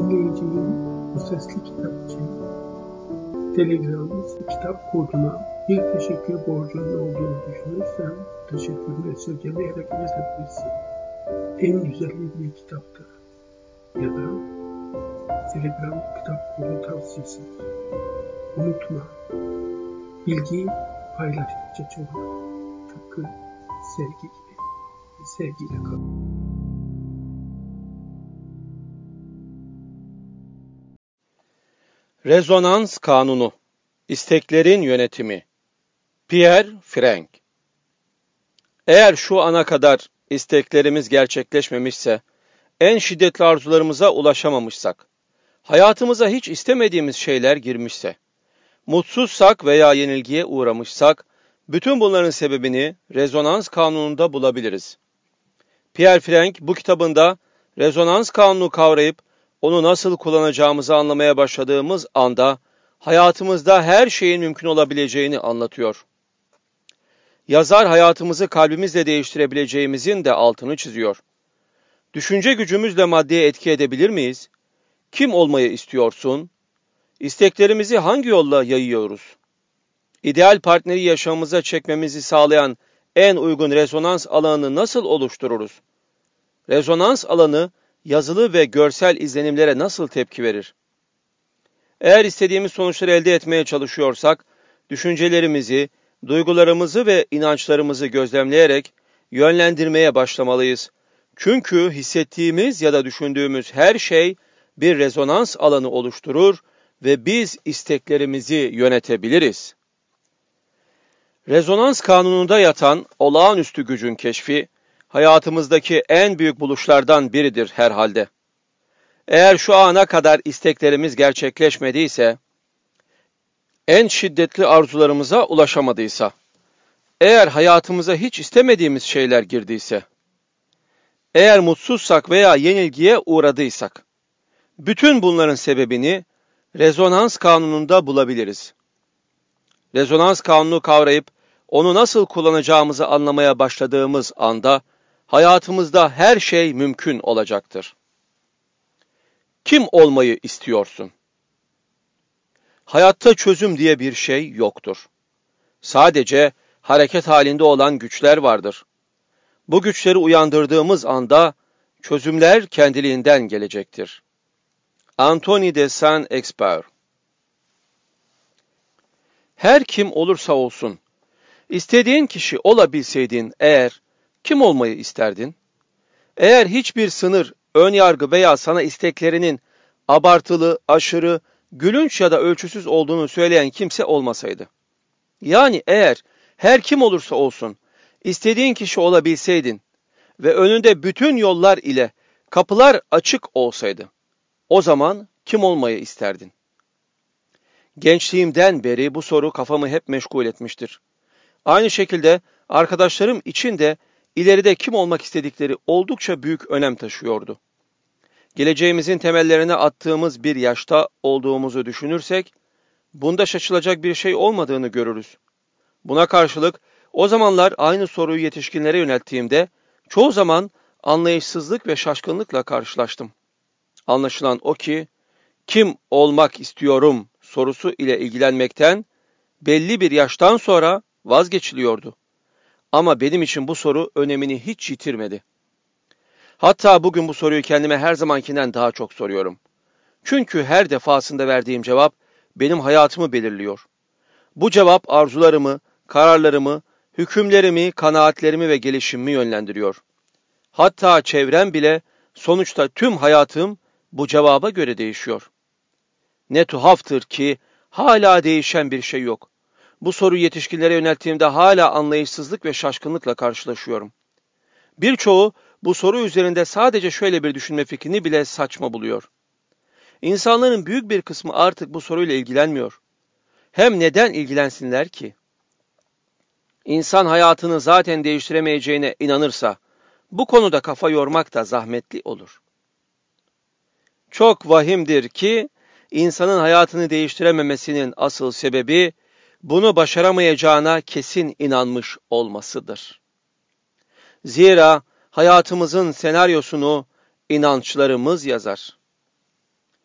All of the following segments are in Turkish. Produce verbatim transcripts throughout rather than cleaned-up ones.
dinleyicinin bu sesli kitap için Telegram kitap koduna bir teşekkür borcunun olduğunu düşünürsen teşekkürünü esirgemeyerek yazabilirsin. En güzeli bir kitaptır ya da Telegram kitap kodu tavsiyesidir. Unutma, bilgi paylaştıkça çoğalır. Tıpkı sevgi gibi. Sevgiyle kal. Rezonans Kanunu, İsteklerin Yönetimi. Pierre Frank. Eğer şu ana kadar isteklerimiz gerçekleşmemişse, en şiddetli arzularımıza ulaşamamışsak, hayatımıza hiç istemediğimiz şeyler girmişse, mutsuzsak veya yenilgiye uğramışsak, bütün bunların sebebini rezonans kanununda bulabiliriz. Pierre Frank bu kitabında rezonans kanunu kavrayıp onu nasıl kullanacağımızı anlamaya başladığımız anda hayatımızda her şeyin mümkün olabileceğini anlatıyor. Yazar hayatımızı kalbimizle değiştirebileceğimizin de altını çiziyor. Düşünce gücümüzle maddeye etki edebilir miyiz? Kim olmayı istiyorsun? İsteklerimizi hangi yolla yayıyoruz? İdeal partneri yaşamımıza çekmemizi sağlayan en uygun rezonans alanını nasıl oluştururuz? Rezonans alanı yazılı ve görsel izlenimlere nasıl tepki verir? Eğer istediğimiz sonuçları elde etmeye çalışıyorsak, düşüncelerimizi, duygularımızı ve inançlarımızı gözlemleyerek yönlendirmeye başlamalıyız. Çünkü hissettiğimiz ya da düşündüğümüz her şey bir rezonans alanı oluşturur ve biz isteklerimizi yönetebiliriz. Rezonans kanununda yatan olağanüstü gücün keşfi, hayatımızdaki en büyük buluşlardan biridir herhalde. Eğer şu ana kadar isteklerimiz gerçekleşmediyse, en şiddetli arzularımıza ulaşamadıysa, eğer hayatımıza hiç istemediğimiz şeyler girdiyse, eğer mutsuzsak veya yenilgiye uğradıysak, bütün bunların sebebini rezonans kanununda bulabiliriz. Rezonans kanunu kavrayıp onu nasıl kullanacağımızı anlamaya başladığımız anda, hayatımızda her şey mümkün olacaktır. Kim olmayı istiyorsun? Hayatta çözüm diye bir şey yoktur. Sadece hareket halinde olan güçler vardır. Bu güçleri uyandırdığımız anda çözümler kendiliğinden gelecektir. Anthony de Saint-Exupéry. Her kim olursa olsun, istediğin kişi olabilseydin eğer, kim olmayı isterdin? Eğer hiçbir sınır, ön yargı veya sana isteklerinin abartılı, aşırı, gülünç ya da ölçüsüz olduğunu söyleyen kimse olmasaydı. Yani eğer her kim olursa olsun, istediğin kişi olabilseydin ve önünde bütün yollar ile kapılar açık olsaydı, o zaman kim olmayı isterdin? Gençliğimden beri bu soru kafamı hep meşgul etmiştir. Aynı şekilde arkadaşlarım için de ileride kim olmak istedikleri oldukça büyük önem taşıyordu. Geleceğimizin temellerine attığımız bir yaşta olduğumuzu düşünürsek, bunda şaşılacak bir şey olmadığını görürüz. Buna karşılık o zamanlar aynı soruyu yetişkinlere yönelttiğimde çoğu zaman anlayışsızlık ve şaşkınlıkla karşılaştım. Anlaşılan o ki, kim olmak istiyorum sorusu ile ilgilenmekten belli bir yaştan sonra vazgeçiliyordu. Ama benim için bu soru önemini hiç yitirmedi. Hatta bugün bu soruyu kendime her zamankinden daha çok soruyorum. Çünkü her defasında verdiğim cevap benim hayatımı belirliyor. Bu cevap arzularımı, kararlarımı, hükümlerimi, kanaatlerimi ve gelişimimi yönlendiriyor. Hatta çevrem bile sonuçta tüm hayatım bu cevaba göre değişiyor. Ne tuhaftır ki hala değişen bir şey yok. Bu soruyu yetişkinlere yönelttiğimde hala anlayışsızlık ve şaşkınlıkla karşılaşıyorum. Birçoğu bu soru üzerinde sadece şöyle bir düşünme fikrini bile saçma buluyor. İnsanların büyük bir kısmı artık bu soruyla ilgilenmiyor. Hem neden ilgilensinler ki? İnsan hayatını zaten değiştiremeyeceğine inanırsa, bu konuda kafa yormak da zahmetli olur. Çok vahimdir ki, insanın hayatını değiştirememesinin asıl sebebi, bunu başaramayacağına kesin inanmış olmasıdır. Zira hayatımızın senaryosunu inançlarımız yazar.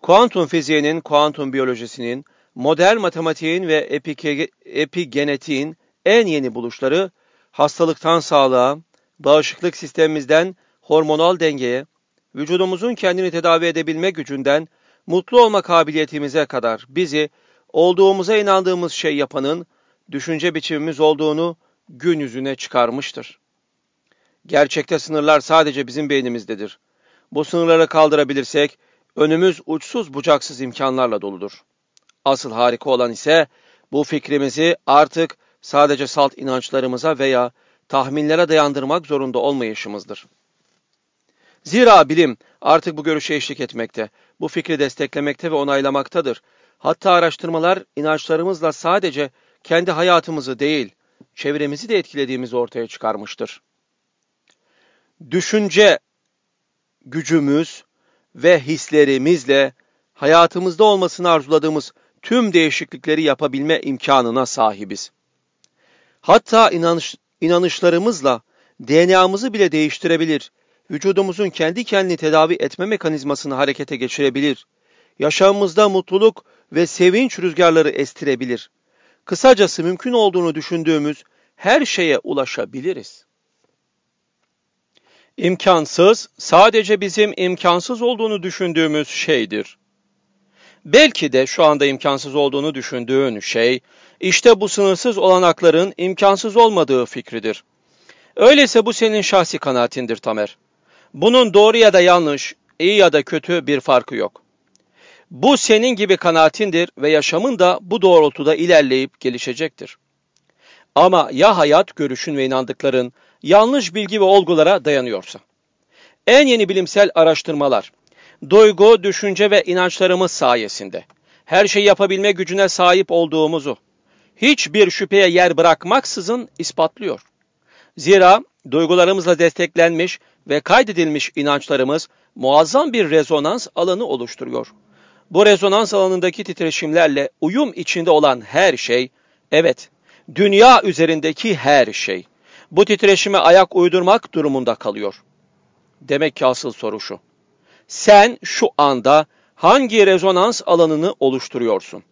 Kuantum fiziğinin, kuantum biyolojisinin, modern matematiğin ve epike, epigenetiğin en yeni buluşları hastalıktan sağlığa, bağışıklık sistemimizden hormonal dengeye, vücudumuzun kendini tedavi edebilme gücünden mutlu olma kabiliyetimize kadar bizi olduğumuza inandığımız şey yapanın düşünce biçimimiz olduğunu gün yüzüne çıkarmıştır. Gerçekte sınırlar sadece bizim beynimizdedir. Bu sınırları kaldırabilirsek önümüz uçsuz bucaksız imkanlarla doludur. Asıl harika olan ise bu fikrimizi artık sadece salt inançlarımıza veya tahminlere dayandırmak zorunda olmayışımızdır. Zira bilim artık bu görüşe eşlik etmekte, bu fikri desteklemekte ve onaylamaktadır. Hatta araştırmalar inançlarımızla sadece kendi hayatımızı değil, çevremizi de etkilediğimizi ortaya çıkarmıştır. Düşünce gücümüz ve hislerimizle hayatımızda olmasını arzuladığımız tüm değişiklikleri yapabilme imkanına sahibiz. Hatta inanış, inanışlarımızla D N A'mızı bile değiştirebilir, vücudumuzun kendi kendini tedavi etme mekanizmasını harekete geçirebilir, yaşamımızda mutluluk ve sevinç rüzgarları estirebilir. Kısacası mümkün olduğunu düşündüğümüz her şeye ulaşabiliriz. İmkansız, sadece bizim imkansız olduğunu düşündüğümüz şeydir. Belki de şu anda imkansız olduğunu düşündüğün şey, işte bu sınırsız olanakların imkansız olmadığı fikridir. Öyleyse bu senin şahsi kanaatindir Tamer. Bunun doğru ya da yanlış, iyi ya da kötü bir farkı yok. Bu senin gibi kanaatindir ve yaşamın da bu doğrultuda ilerleyip gelişecektir. Ama ya hayat, görüşün ve inandıkların yanlış bilgi ve olgulara dayanıyorsa? En yeni bilimsel araştırmalar, duygu, düşünce ve inançlarımız sayesinde her şeyi yapabilme gücüne sahip olduğumuzu hiçbir şüpheye yer bırakmaksızın ispatlıyor. Zira duygularımızla desteklenmiş ve kaydedilmiş inançlarımız muazzam bir rezonans alanı oluşturuyor. Bu rezonans alanındaki titreşimlerle uyum içinde olan her şey, evet, dünya üzerindeki her şey, bu titreşime ayak uydurmak durumunda kalıyor. Demek ki asıl soru şu: sen şu anda hangi rezonans alanını oluşturuyorsun?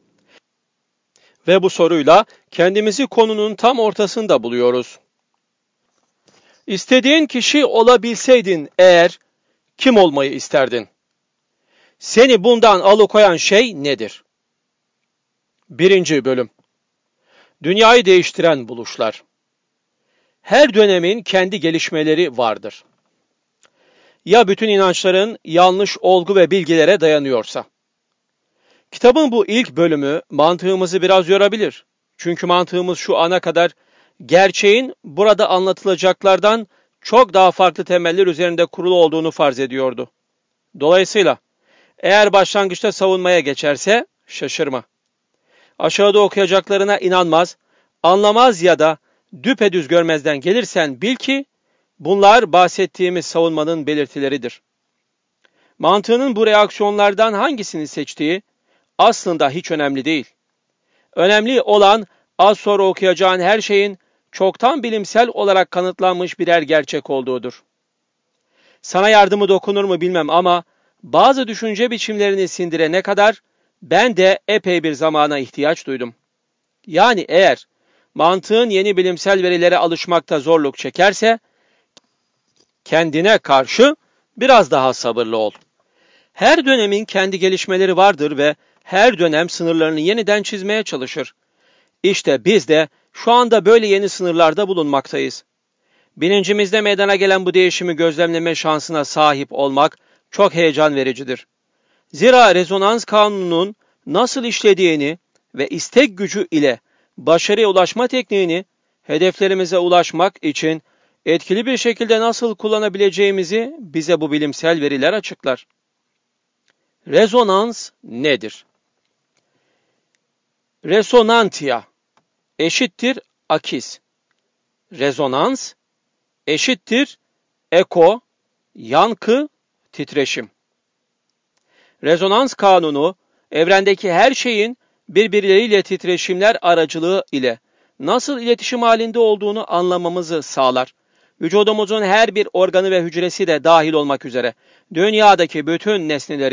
Ve bu soruyla kendimizi konunun tam ortasında buluyoruz. İstediğin kişi olabilseydin eğer, kim olmayı isterdin? Seni bundan alıkoyan şey nedir? Birinci bölüm. Dünyayı değiştiren buluşlar. Her dönemin kendi gelişmeleri vardır. Ya bütün inançların yanlış olgu ve bilgilere dayanıyorsa? Kitabın bu ilk bölümü mantığımızı biraz yorabilir. Çünkü mantığımız şu ana kadar gerçeğin burada anlatılacaklardan çok daha farklı temeller üzerinde kurulu olduğunu farz ediyordu. Dolayısıyla eğer başlangıçta savunmaya geçerse şaşırma. Aşağıda okuyacaklarına inanmaz, anlamaz ya da düpedüz görmezden gelirsen bil ki bunlar bahsettiğimiz savunmanın belirtileridir. Mantığının bu reaksiyonlardan hangisini seçtiği aslında hiç önemli değil. Önemli olan az sonra okuyacağın her şeyin çoktan bilimsel olarak kanıtlanmış birer gerçek olduğudur. Sana yardımı dokunur mu bilmem ama bazı düşünce biçimlerini sindirene kadar ben de epey bir zamana ihtiyaç duydum. Yani eğer mantığın yeni bilimsel verilere alışmakta zorluk çekerse, kendine karşı biraz daha sabırlı ol. Her dönemin kendi gelişmeleri vardır ve her dönem sınırlarını yeniden çizmeye çalışır. İşte biz de şu anda böyle yeni sınırlarda bulunmaktayız. Bilincimizde meydana gelen bu değişimi gözlemleme şansına sahip olmak çok heyecan vericidir. Zira rezonans kanununun nasıl işlediğini ve istek gücü ile başarıya ulaşma tekniğini hedeflerimize ulaşmak için etkili bir şekilde nasıl kullanabileceğimizi bize bu bilimsel veriler açıklar. Rezonans nedir? Resonantia eşittir akiz. Rezonans eşittir eko, yankı, titreşim. Rezonans kanunu, evrendeki her şeyin birbirleriyle titreşimler aracılığı ile nasıl iletişim halinde olduğunu anlamamızı sağlar. Vücudumuzun her bir organı ve hücresi de dahil olmak üzere dünyadaki bütün nesnelerin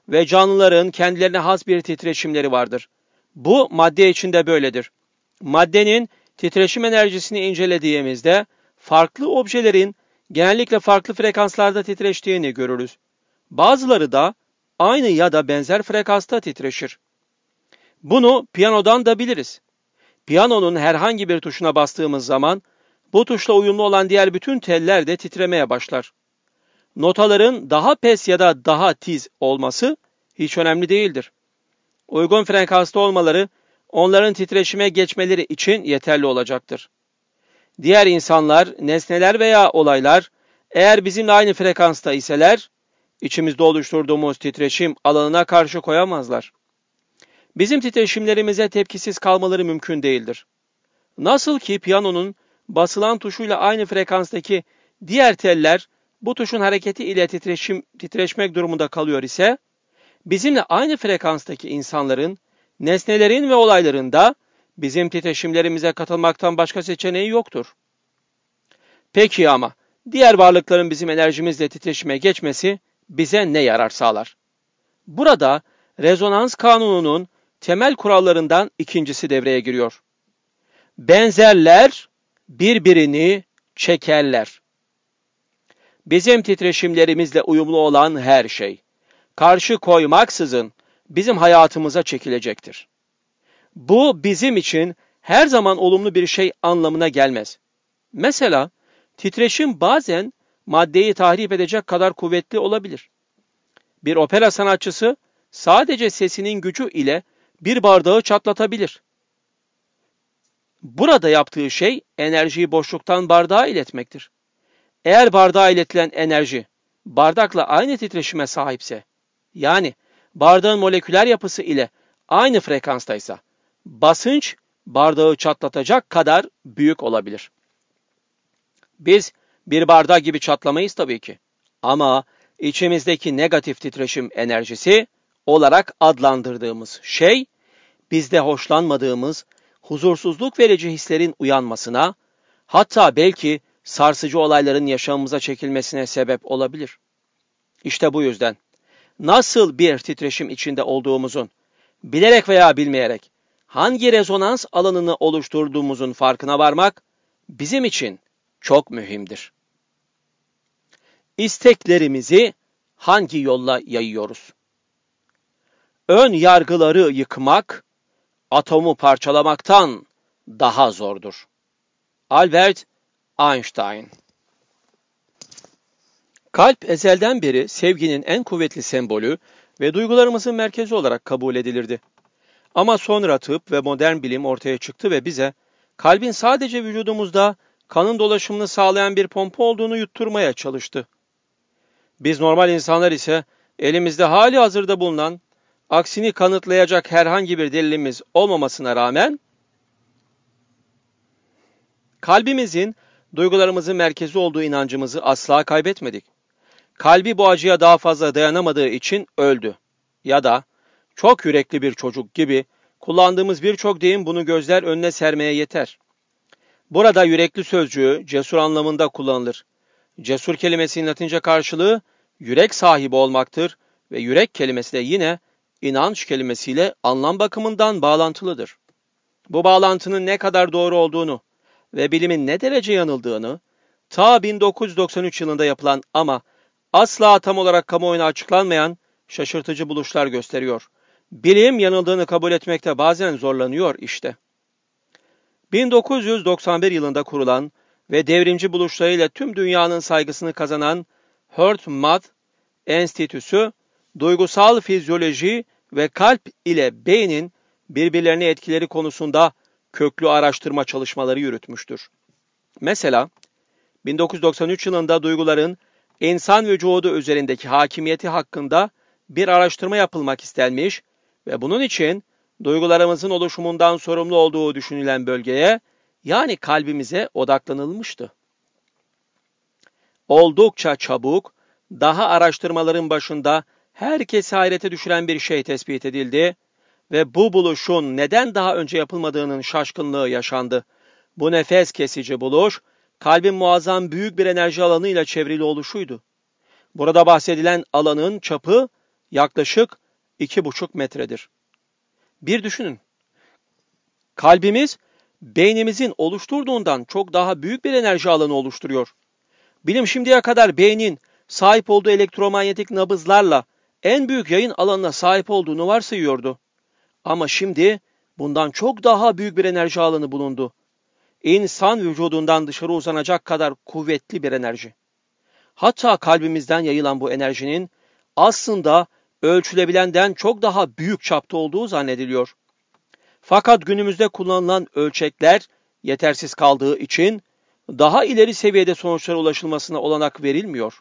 ve canlıların kendilerine has bir titreşimleri vardır. Bu madde için de böyledir. Maddenin titreşim enerjisini incelediğimizde farklı objelerin genellikle farklı frekanslarda titreştiğini görürüz. Bazıları da aynı ya da benzer frekansta titreşir. Bunu piyanodan da biliriz. Piyanonun herhangi bir tuşuna bastığımız zaman bu tuşla uyumlu olan diğer bütün teller de titremeye başlar. Notaların daha pes ya da daha tiz olması hiç önemli değildir. Uygun frekansta olmaları onların titreşime geçmeleri için yeterli olacaktır. Diğer insanlar, nesneler veya olaylar eğer bizimle aynı frekansta iseler, içimizde oluşturduğumuz titreşim alanına karşı koyamazlar. Bizim titreşimlerimize tepkisiz kalmaları mümkün değildir. Nasıl ki piyanonun basılan tuşuyla aynı frekanstaki diğer teller bu tuşun hareketi ile titreşim, titreşmek durumunda kalıyor ise, bizimle aynı frekanstaki insanların, nesnelerin ve olayların da bizim titreşimlerimize katılmaktan başka seçeneği yoktur. Peki ama diğer varlıkların bizim enerjimizle titreşime geçmesi bize ne yarar sağlar? Burada rezonans kanununun temel kurallarından ikincisi devreye giriyor. Benzerler birbirini çekerler. Bizim titreşimlerimizle uyumlu olan her şey, karşı koymaksızın bizim hayatımıza çekilecektir. Bu bizim için her zaman olumlu bir şey anlamına gelmez. Mesela titreşim bazen maddeyi tahrip edecek kadar kuvvetli olabilir. Bir opera sanatçısı sadece sesinin gücü ile bir bardağı çatlatabilir. Burada yaptığı şey enerjiyi boşluktan bardağa iletmektir. Eğer bardağa iletilen enerji bardakla aynı titreşime sahipse, yani bardağın moleküler yapısı ile aynı frekanstaysa, basınç bardağı çatlatacak kadar büyük olabilir. Biz bir bardak gibi çatlamayız tabii ki. Ama içimizdeki negatif titreşim enerjisi olarak adlandırdığımız şey, bizde hoşlanmadığımız, huzursuzluk verici hislerin uyanmasına, hatta belki sarsıcı olayların yaşamımıza çekilmesine sebep olabilir. İşte bu yüzden nasıl bir titreşim içinde olduğumuzun, bilerek veya bilmeyerek hangi rezonans alanını oluşturduğumuzun farkına varmak bizim için çok mühimdir. İsteklerimizi hangi yolla yayıyoruz? Ön yargıları yıkmak, atomu parçalamaktan daha zordur. Albert Einstein. Kalp ezelden beri sevginin en kuvvetli sembolü ve duygularımızın merkezi olarak kabul edilirdi. Ama sonra tıp ve modern bilim ortaya çıktı ve bize kalbin sadece vücudumuzda kanın dolaşımını sağlayan bir pompa olduğunu yutturmaya çalıştı. Biz normal insanlar ise elimizde hali hazırda bulunan, aksini kanıtlayacak herhangi bir delilimiz olmamasına rağmen, kalbimizin duygularımızın merkezi olduğu inancımızı asla kaybetmedik. Kalbi bu acıya daha fazla dayanamadığı için öldü. Ya da çok yürekli bir çocuk gibi kullandığımız birçok deyim bunu gözler önüne sermeye yeter. Burada yürekli sözcüğü cesur anlamında kullanılır. Cesur kelimesinin Latince karşılığı yürek sahibi olmaktır ve yürek kelimesi de yine inanç kelimesiyle anlam bakımından bağlantılıdır. Bu bağlantının ne kadar doğru olduğunu ve bilimin ne derece yanıldığını ta bin dokuz yüz doksan üç yılında yapılan ama asla tam olarak kamuoyuna açıklanmayan şaşırtıcı buluşlar gösteriyor. Bilim yanıldığını kabul etmekte bazen zorlanıyor işte. bin dokuz yüz doksan bir yılında kurulan ve devrimci buluşlarıyla tüm dünyanın saygısını kazanan HeartMath Enstitüsü, duygusal fizyoloji ve kalp ile beynin birbirlerine etkileri konusunda köklü araştırma çalışmaları yürütmüştür. Mesela bin dokuz yüz doksan üç yılında duyguların insan vücudu üzerindeki hakimiyeti hakkında bir araştırma yapılmak istenmiş ve bunun için duygularımızın oluşumundan sorumlu olduğu düşünülen bölgeye, yani kalbimize odaklanılmıştı. Oldukça çabuk, daha araştırmaların başında herkesi hayrete düşüren bir şey tespit edildi ve bu buluşun neden daha önce yapılmadığının şaşkınlığı yaşandı. Bu nefes kesici buluş, kalbin muazzam büyük bir enerji alanıyla çevrili oluşuydu. Burada bahsedilen alanın çapı yaklaşık iki buçuk metredir. Bir düşünün. Kalbimiz, beynimizin oluşturduğundan çok daha büyük bir enerji alanı oluşturuyor. Bilim şimdiye kadar beynin sahip olduğu elektromanyetik nabızlarla en büyük yayın alanına sahip olduğunu varsayıyordu. Ama şimdi bundan çok daha büyük bir enerji alanı bulundu. İnsan vücudundan dışarı uzanacak kadar kuvvetli bir enerji. Hatta kalbimizden yayılan bu enerjinin aslında ölçülebilenden çok daha büyük çapta olduğu zannediliyor. Fakat günümüzde kullanılan ölçekler yetersiz kaldığı için daha ileri seviyede sonuçlara ulaşılmasına olanak verilmiyor.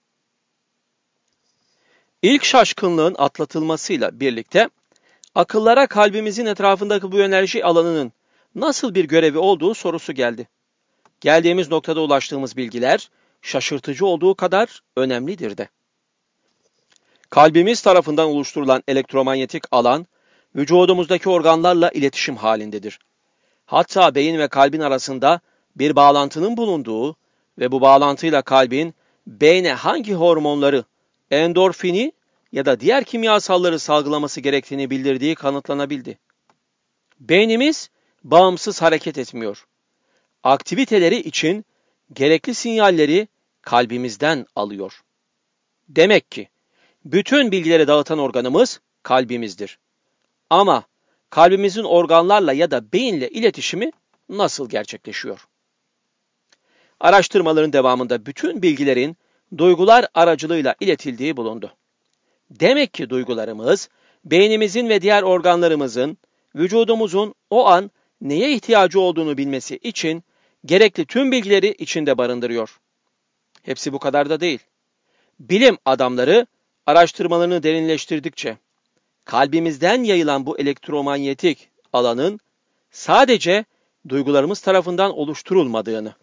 İlk şaşkınlığın atlatılmasıyla birlikte akıllara kalbimizin etrafındaki bu enerji alanının nasıl bir görevi olduğu sorusu geldi. Geldiğimiz noktada ulaştığımız bilgiler şaşırtıcı olduğu kadar önemlidir de. Kalbimiz tarafından oluşturulan elektromanyetik alan, vücudumuzdaki organlarla iletişim halindedir. Hatta beyin ve kalbin arasında bir bağlantının bulunduğu ve bu bağlantıyla kalbin beyne hangi hormonları, endorfini ya da diğer kimyasalları salgılaması gerektiğini bildirdiği kanıtlanabildi. Beynimiz bağımsız hareket etmiyor. Aktiviteleri için gerekli sinyalleri kalbimizden alıyor. Demek ki bütün bilgileri dağıtan organımız kalbimizdir. Ama kalbimizin organlarla ya da beyinle iletişimi nasıl gerçekleşiyor? Araştırmaların devamında bütün bilgilerin duygular aracılığıyla iletildiği bulundu. Demek ki duygularımız, beynimizin ve diğer organlarımızın, vücudumuzun o an neye ihtiyacı olduğunu bilmesi için gerekli tüm bilgileri içinde barındırıyor. Hepsi bu kadar da değil. Bilim adamları araştırmalarını derinleştirdikçe, kalbimizden yayılan bu elektromanyetik alanın sadece duygularımız tarafından oluşturulmadığını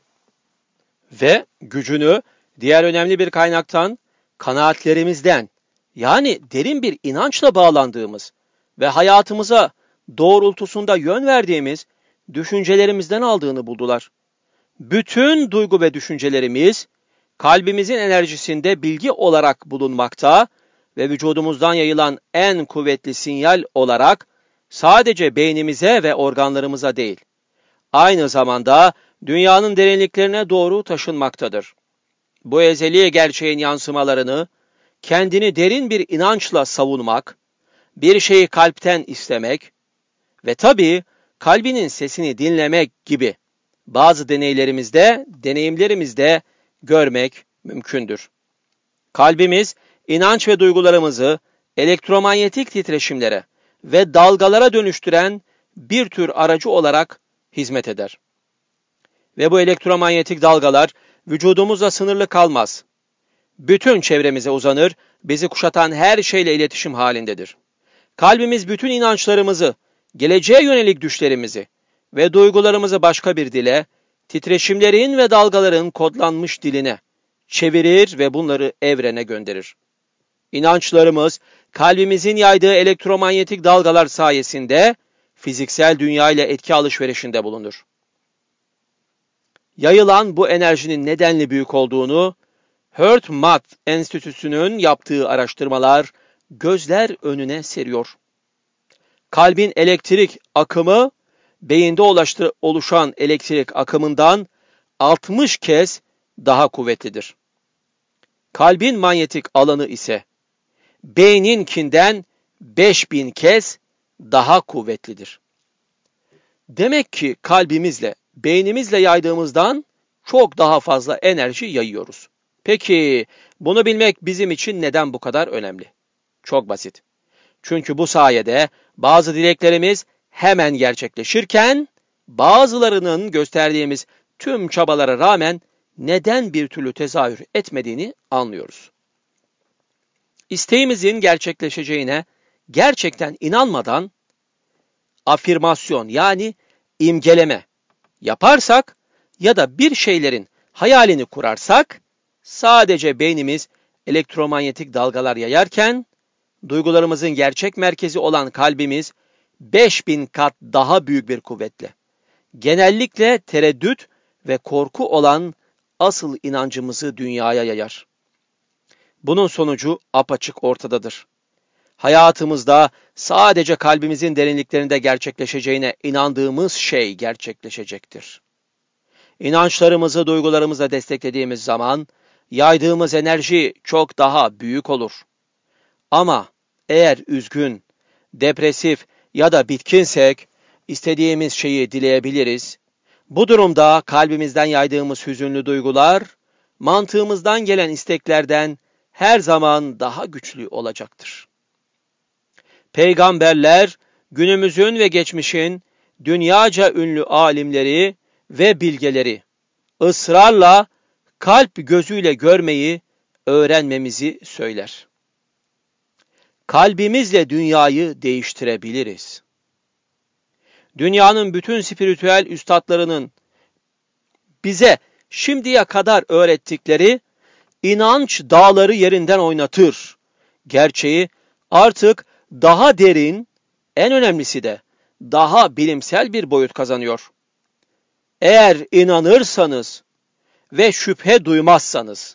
ve gücünü diğer önemli bir kaynaktan, kanaatlerimizden, yani derin bir inançla bağlandığımız ve hayatımıza doğrultusunda yön verdiğimiz düşüncelerimizden aldığını buldular. Bütün duygu ve düşüncelerimiz kalbimizin enerjisinde bilgi olarak bulunmakta ve vücudumuzdan yayılan en kuvvetli sinyal olarak sadece beynimize ve organlarımıza değil, aynı zamanda dünyanın derinliklerine doğru taşınmaktadır. Bu ezeli gerçeğin yansımalarını kendini derin bir inançla savunmak, bir şeyi kalpten istemek ve tabii kalbinin sesini dinlemek gibi bazı deneylerimizde, deneyimlerimizde görmek mümkündür. Kalbimiz, inanç ve duygularımızı elektromanyetik titreşimlere ve dalgalara dönüştüren bir tür aracı olarak hizmet eder. Ve bu elektromanyetik dalgalar vücudumuzla sınırlı kalmaz. Bütün çevremize uzanır, bizi kuşatan her şeyle iletişim halindedir. Kalbimiz bütün inançlarımızı, geleceğe yönelik düşlerimizi ve duygularımızı başka bir dile, titreşimlerin ve dalgaların kodlanmış diline çevirir ve bunları evrene gönderir. İnançlarımız, kalbimizin yaydığı elektromanyetik dalgalar sayesinde fiziksel dünya ile etki alışverişinde bulunur. Yayılan bu enerjinin nedenli büyük olduğunu, HeartMath Enstitüsü'nün yaptığı araştırmalar gözler önüne seriyor. Kalbin elektrik akımı, beyinde oluşan elektrik akımından altmış kez daha kuvvetlidir. Kalbin manyetik alanı ise beyninkinden beş bin kez daha kuvvetlidir. Demek ki kalbimizle, beynimizle yaydığımızdan çok daha fazla enerji yayıyoruz. Peki bunu bilmek bizim için neden bu kadar önemli? Çok basit. Çünkü bu sayede bazı dileklerimiz hemen gerçekleşirken bazılarının gösterdiğimiz tüm çabalara rağmen neden bir türlü tezahür etmediğini anlıyoruz. İsteğimizin gerçekleşeceğine gerçekten inanmadan afirmasyon yani imgeleme yaparsak ya da bir şeylerin hayalini kurarsak sadece beynimiz elektromanyetik dalgalar yayarken duygularımızın gerçek merkezi olan kalbimiz beş bin kat daha büyük bir kuvvetle, genellikle tereddüt ve korku olan asıl inancımızı dünyaya yayar. Bunun sonucu apaçık ortadadır. hayatımızda sadece kalbimizin derinliklerinde gerçekleşeceğine inandığımız şey gerçekleşecektir. İnançlarımızı duygularımızla desteklediğimiz zaman yaydığımız enerji çok daha büyük olur. Ama eğer üzgün, depresif ya da bitkinsek istediğimiz şeyi dileyebiliriz. Bu durumda kalbimizden yaydığımız hüzünlü duygular mantığımızdan gelen isteklerden her zaman daha güçlü olacaktır. Peygamberler, günümüzün ve geçmişin dünyaca ünlü alimleri ve bilgeleri ısrarla kalp gözüyle görmeyi öğrenmemizi söyler. Kalbimizle dünyayı değiştirebiliriz. Dünyanın bütün spiritüel üstadlarının bize şimdiye kadar öğrettikleri inanç dağları yerinden oynatır. Gerçeği artık daha derin, en önemlisi de daha bilimsel bir boyut kazanıyor. Eğer inanırsanız ve şüphe duymazsanız,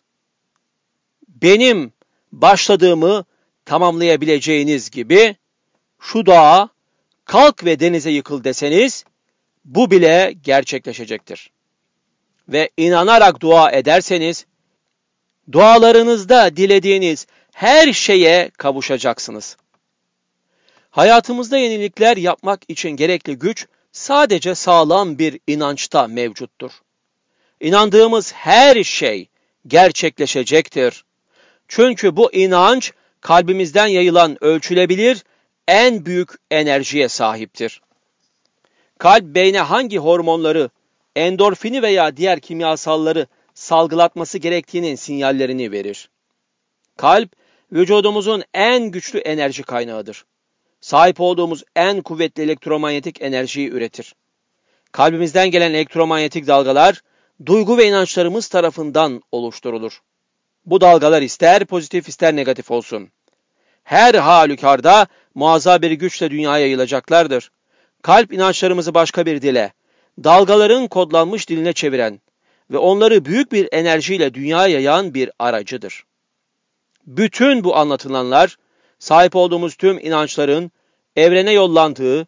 benim başladığımı tamamlayabileceğiniz gibi şu dağa kalk ve denize yıkıl deseniz, bu bile gerçekleşecektir. Ve inanarak dua ederseniz, dualarınızda dilediğiniz her şeye kavuşacaksınız. Hayatımızda yenilikler yapmak için gerekli güç sadece sağlam bir inançta mevcuttur. İnandığımız her şey gerçekleşecektir. Çünkü bu inanç kalbimizden yayılan ölçülebilir en büyük enerjiye sahiptir. Kalp beyne hangi hormonları, endorfini veya diğer kimyasalları salgılatması gerektiğinin sinyallerini verir. Kalp, vücudumuzun en güçlü enerji kaynağıdır. Sahip olduğumuz en kuvvetli elektromanyetik enerjiyi üretir. Kalbimizden gelen elektromanyetik dalgalar, duygu ve inançlarımız tarafından oluşturulur. Bu dalgalar ister pozitif ister negatif olsun, her halükarda muazzam bir güçle dünyaya yayılacaklardır. Kalp inançlarımızı başka bir dile, dalgaların kodlanmış diline çeviren ve onları büyük bir enerjiyle dünyaya yayan bir aracıdır. Bütün bu anlatılanlar, sahip olduğumuz tüm inançların evrene yollandığı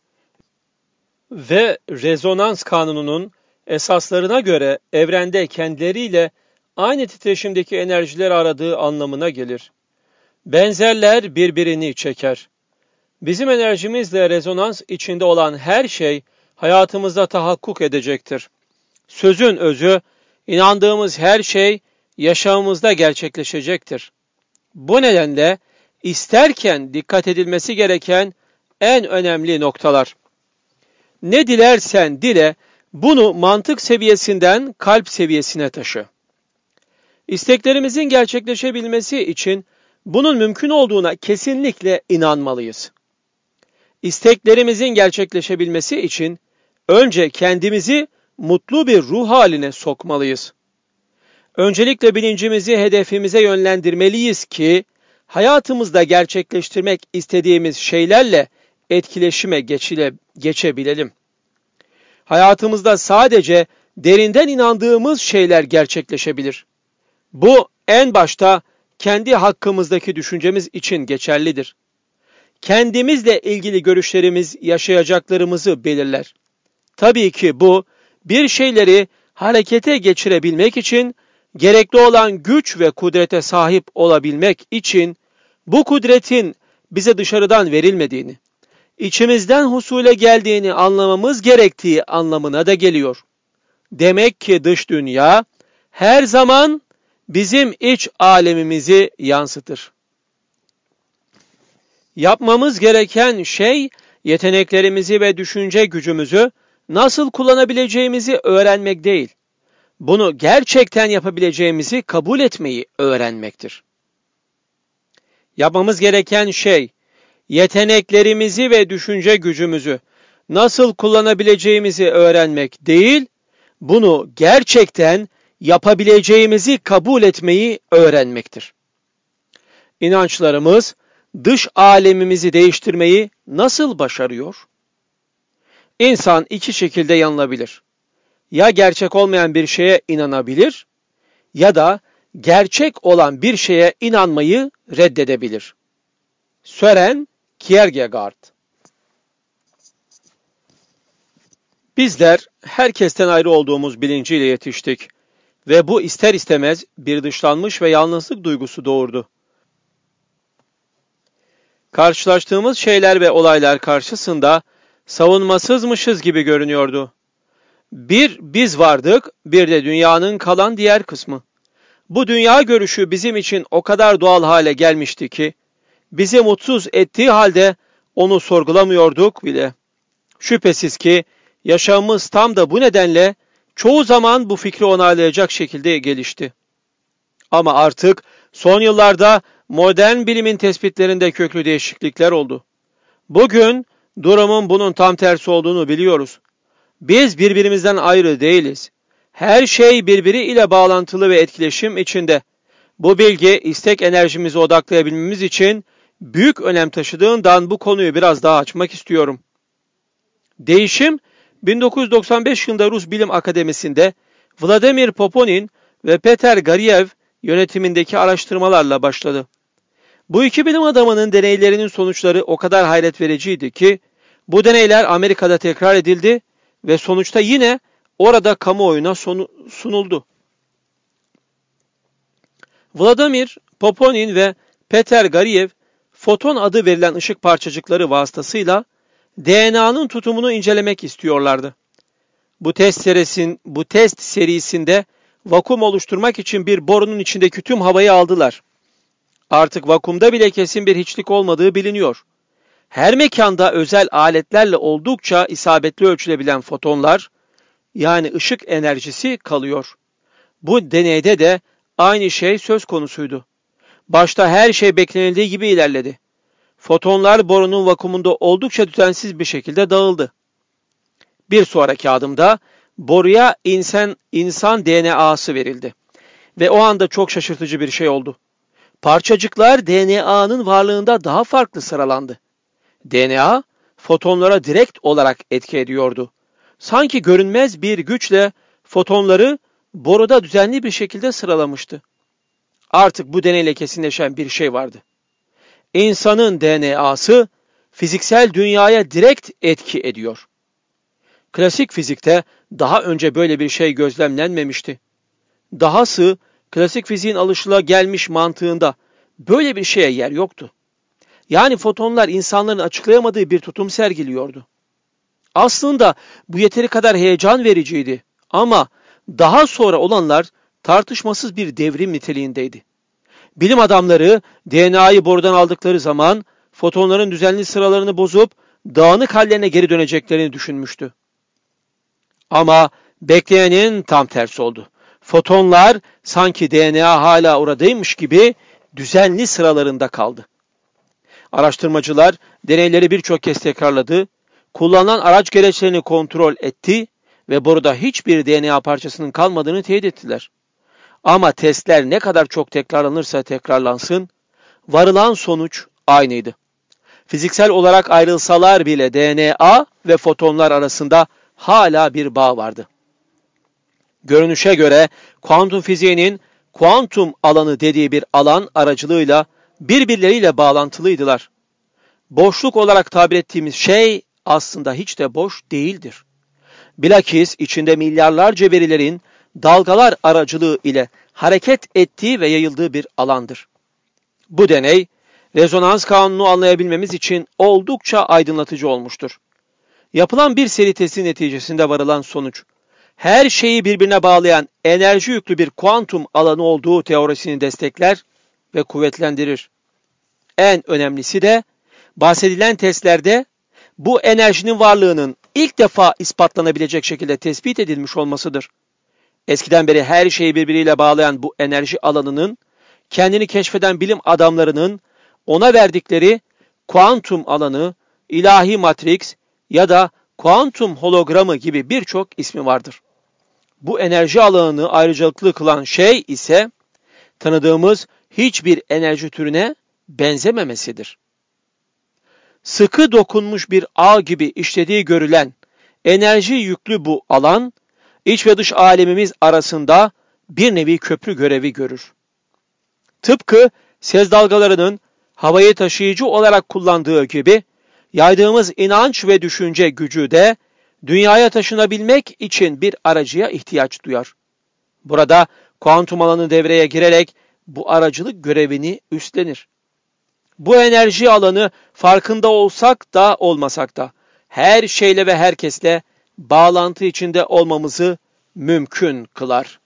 ve rezonans kanununun esaslarına göre evrende kendileriyle aynı titreşimdeki enerjiler aradığı anlamına gelir. Benzerler birbirini çeker. Bizim enerjimizle rezonans içinde olan her şey hayatımızda tahakkuk edecektir. Sözün özü, inandığımız her şey yaşamımızda gerçekleşecektir. Bu nedenle isterken dikkat edilmesi gereken en önemli noktalar. Ne dilersen dile, bunu mantık seviyesinden kalp seviyesine taşı. İsteklerimizin gerçekleşebilmesi için bunun mümkün olduğuna kesinlikle inanmalıyız. İsteklerimizin gerçekleşebilmesi için önce kendimizi mutlu bir ruh haline sokmalıyız. Öncelikle bilincimizi hedefimize yönlendirmeliyiz ki hayatımızda gerçekleştirmek istediğimiz şeylerle etkileşime geçile, geçebilelim. Hayatımızda sadece derinden inandığımız şeyler gerçekleşebilir. Bu en başta kendi hakkımızdaki düşüncemiz için geçerlidir. Kendimizle ilgili görüşlerimiz yaşayacaklarımızı belirler. Tabii ki bu bir şeyleri harekete geçirebilmek için gerekli olan güç ve kudrete sahip olabilmek için bu kudretin bize dışarıdan verilmediğini, içimizden husule geldiğini anlamamız gerektiği anlamına da geliyor. Demek ki dış dünya her zaman bizim iç alemimizi yansıtır. Yapmamız gereken şey yeteneklerimizi ve düşünce gücümüzü nasıl kullanabileceğimizi öğrenmek değil, bunu gerçekten yapabileceğimizi kabul etmeyi öğrenmektir. Yapmamız gereken şey, yeteneklerimizi ve düşünce gücümüzü nasıl kullanabileceğimizi öğrenmek değil, bunu gerçekten yapabileceğimizi kabul etmeyi öğrenmektir. İnançlarımız, dış alemimizi değiştirmeyi nasıl başarıyor? İnsan iki şekilde yanılabilir. Ya gerçek olmayan bir şeye inanabilir ya da gerçek olan bir şeye inanmayı reddedebilir. Søren Kierkegaard. Bizler herkesten ayrı olduğumuz bilinciyle yetiştik ve bu ister istemez bir dışlanmış ve yalnızlık duygusu doğurdu. Karşılaştığımız şeyler ve olaylar karşısında savunmasızmışız gibi görünüyordu. Bir biz vardık, bir de dünyanın kalan diğer kısmı. Bu dünya görüşü bizim için o kadar doğal hale gelmişti ki, bizi mutsuz ettiği halde onu sorgulamıyorduk bile. Şüphesiz ki yaşamımız tam da bu nedenle çoğu zaman bu fikri onaylayacak şekilde gelişti. Ama artık son yıllarda modern bilimin tespitlerinde köklü değişiklikler oldu. Bugün durumun bunun tam tersi olduğunu biliyoruz. Biz birbirimizden ayrı değiliz. Her şey birbiriyle bağlantılı ve etkileşim içinde. Bu bilgi istek enerjimizi odaklayabilmemiz için büyük önem taşıdığından bu konuyu biraz daha açmak istiyorum. Değişim, bin dokuz yüz doksan beş yılında Rus Bilim Akademisi'nde Vladimir Poponin ve Peter Gariev yönetimindeki araştırmalarla başladı. Bu iki bilim adamının deneylerinin sonuçları o kadar hayret vericiydi ki, bu deneyler Amerika'da tekrar edildi ve sonuçta yine orada kamuoyuna sunuldu. Vladimir Poponin ve Peter Gariev, foton adı verilen ışık parçacıkları vasıtasıyla D N A'nın tutumunu incelemek istiyorlardı. Bu test serisin, bu test serisinde vakum oluşturmak için bir borunun içindeki tüm havayı aldılar. Artık vakumda bile kesin bir hiçlik olmadığı biliniyor. Her mekanda özel aletlerle oldukça isabetli ölçülebilen fotonlar, yani ışık enerjisi kalıyor. Bu deneyde de aynı şey söz konusuydu. Başta her şey beklenildiği gibi ilerledi. Fotonlar borunun vakumunda oldukça düzensiz bir şekilde dağıldı. Bir sonraki adımda boruya insan, insan D N A'sı verildi. Ve o anda çok şaşırtıcı bir şey oldu. Parçacıklar D N A'nın varlığında daha farklı sıralandı. D N A, fotonlara direkt olarak etki ediyordu. Sanki görünmez bir güçle fotonları boruda düzenli bir şekilde sıralamıştı. Artık bu deneyle kesinleşen bir şey vardı. İnsanın D N A'sı fiziksel dünyaya direkt etki ediyor. Klasik fizikte daha önce böyle bir şey gözlemlenmemişti. Dahası klasik fiziğin alışılagelmiş mantığında böyle bir şeye yer yoktu. Yani fotonlar insanların açıklayamadığı bir tutum sergiliyordu. Aslında bu yeteri kadar heyecan vericiydi ama daha sonra olanlar tartışmasız bir devrim niteliğindeydi. Bilim adamları D N A'yı borudan aldıkları zaman fotonların düzenli sıralarını bozup dağınık hallerine geri döneceklerini düşünmüştü. Ama beklenenin tam tersi oldu. Fotonlar sanki D N A hala oradaymış gibi düzenli sıralarında kaldı. Araştırmacılar deneyleri birçok kez tekrarladı, kullanılan araç gereçlerini kontrol etti ve boruda hiçbir D N A parçasının kalmadığını teyit ettiler. Ama testler ne kadar çok tekrarlanırsa tekrarlansın, varılan sonuç aynıydı. Fiziksel olarak ayrılsalar bile D N A ve fotonlar arasında hala bir bağ vardı. Görünüşe göre kuantum fiziğinin kuantum alanı dediği bir alan aracılığıyla birbirleriyle bağlantılıydılar. Boşluk olarak tabir ettiğimiz şey aslında hiç de boş değildir. Bilakis içinde milyarlarca verilerin dalgalar aracılığı ile hareket ettiği ve yayıldığı bir alandır. Bu deney, rezonans kanunu anlayabilmemiz için oldukça aydınlatıcı olmuştur. Yapılan bir seri testin neticesinde varılan sonuç, her şeyi birbirine bağlayan enerji yüklü bir kuantum alanı olduğu teorisini destekler ve kuvvetlendirir. En önemlisi de bahsedilen testlerde bu enerjinin varlığının ilk defa ispatlanabilecek şekilde tespit edilmiş olmasıdır. Eskiden beri her şeyi birbiriyle bağlayan bu enerji alanının kendini keşfeden bilim adamlarının ona verdikleri kuantum alanı, ilahi matrix ya da kuantum hologramı gibi birçok ismi vardır. Bu enerji alanını ayrıcalıklı kılan şey ise tanıdığımız hiçbir enerji türüne benzememesidir. Sıkı dokunmuş bir ağ gibi işlediği görülen enerji yüklü bu alan, iç ve dış alemimiz arasında bir nevi köprü görevi görür. Tıpkı ses dalgalarının havayı taşıyıcı olarak kullandığı gibi, yaydığımız inanç ve düşünce gücü de dünyaya taşınabilmek için bir aracıya ihtiyaç duyar. Burada kuantum alanı devreye girerek bu aracılık görevini üstlenir. Bu enerji alanı farkında olsak da olmasak da her şeyle ve herkesle bağlantı içinde olmamızı mümkün kılar.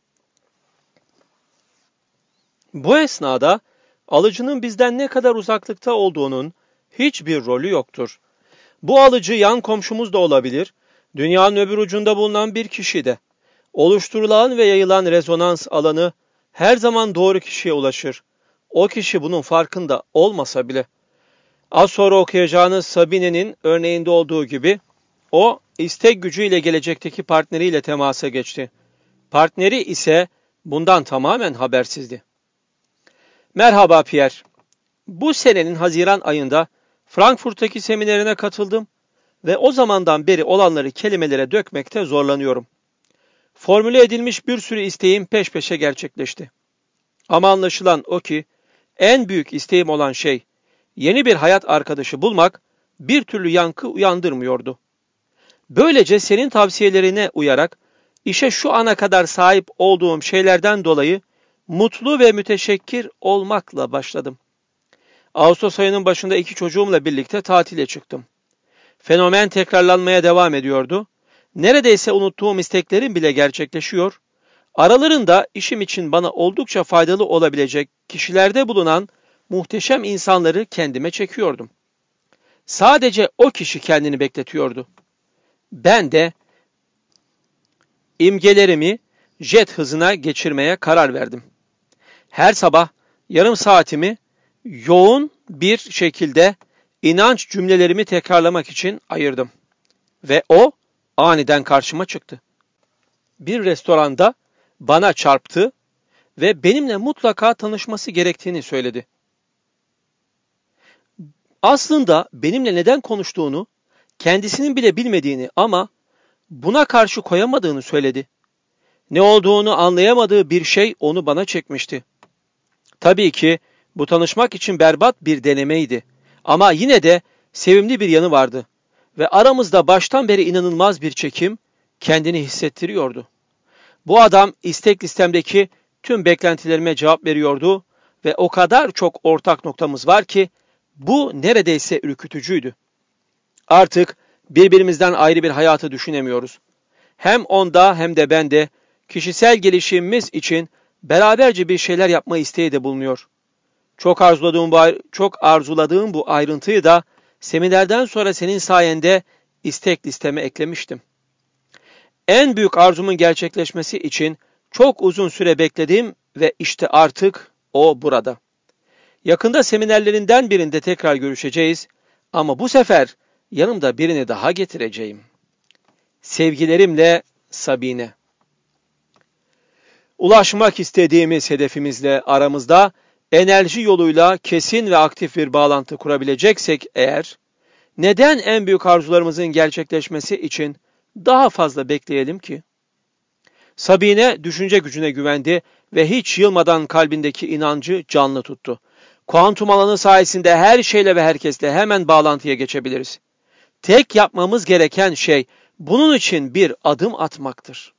Bu esnada alıcının bizden ne kadar uzaklıkta olduğunun hiçbir rolü yoktur. Bu alıcı yan komşumuz da olabilir, dünyanın öbür ucunda bulunan bir kişi de. Oluşturulan ve yayılan rezonans alanı her zaman doğru kişiye ulaşır. O kişi bunun farkında olmasa bile. Az sonra okuyacağınız Sabine'nin örneğinde olduğu gibi o istek gücüyle gelecekteki partneriyle temasa geçti. Partneri ise bundan tamamen habersizdi. Merhaba Pierre. Bu senenin Haziran ayında Frankfurt'taki seminerine katıldım ve o zamandan beri olanları kelimelere dökmekte zorlanıyorum. Formüle edilmiş bir sürü isteğim peş peşe gerçekleşti. Ama anlaşılan o ki en büyük isteğim olan şey yeni bir hayat arkadaşı bulmak bir türlü yankı uyandırmıyordu. Böylece senin tavsiyelerine uyarak işe şu ana kadar sahip olduğum şeylerden dolayı mutlu ve müteşekkir olmakla başladım. Ağustos ayının başında iki çocuğumla birlikte tatile çıktım. Fenomen tekrarlanmaya devam ediyordu. Neredeyse unuttuğum isteklerim bile gerçekleşiyor. Aralarında işim için bana oldukça faydalı olabilecek kişilerde bulunan muhteşem insanları kendime çekiyordum. Sadece o kişi kendini bekletiyordu. Ben de imgelerimi jet hızına geçirmeye karar verdim. Her sabah yarım saatimi yoğun bir şekilde inanç cümlelerimi tekrarlamak için ayırdım. Ve o aniden karşıma çıktı. Bir restoranda bana çarptı ve benimle mutlaka tanışması gerektiğini söyledi. Aslında benimle neden konuştuğunu, kendisinin bile bilmediğini ama buna karşı koyamadığını söyledi. Ne olduğunu anlayamadığı bir şey onu bana çekmişti. Tabii ki bu tanışmak için berbat bir denemeydi. Ama yine de sevimli bir yanı vardı. Ve aramızda baştan beri inanılmaz bir çekim kendini hissettiriyordu. Bu adam istek listemdeki tüm beklentilerime cevap veriyordu ve o kadar çok ortak noktamız var ki bu neredeyse ürkütücüydü. Artık birbirimizden ayrı bir hayatı düşünemiyoruz. Hem onda hem de bende kişisel gelişimimiz için beraberce bir şeyler yapma isteği de bulunuyor. Çok arzuladığım bu, çok arzuladığım bu ayrıntıyı da seminerden sonra senin sayende istek listeme eklemiştim. En büyük arzumun gerçekleşmesi için çok uzun süre bekledim ve işte artık o burada. Yakında seminerlerinden birinde tekrar görüşeceğiz ama bu sefer yanımda birini daha getireceğim. Sevgilerimle Sabine. Ulaşmak istediğimiz hedefimizle aramızda enerji yoluyla kesin ve aktif bir bağlantı kurabileceksek eğer, neden en büyük arzularımızın gerçekleşmesi için daha fazla bekleyelim ki? Sabine düşünce gücüne güvendi ve hiç yılmadan kalbindeki inancı canlı tuttu. Kuantum alanı sayesinde her şeyle ve herkesle hemen bağlantıya geçebiliriz. Tek yapmamız gereken şey bunun için bir adım atmaktır.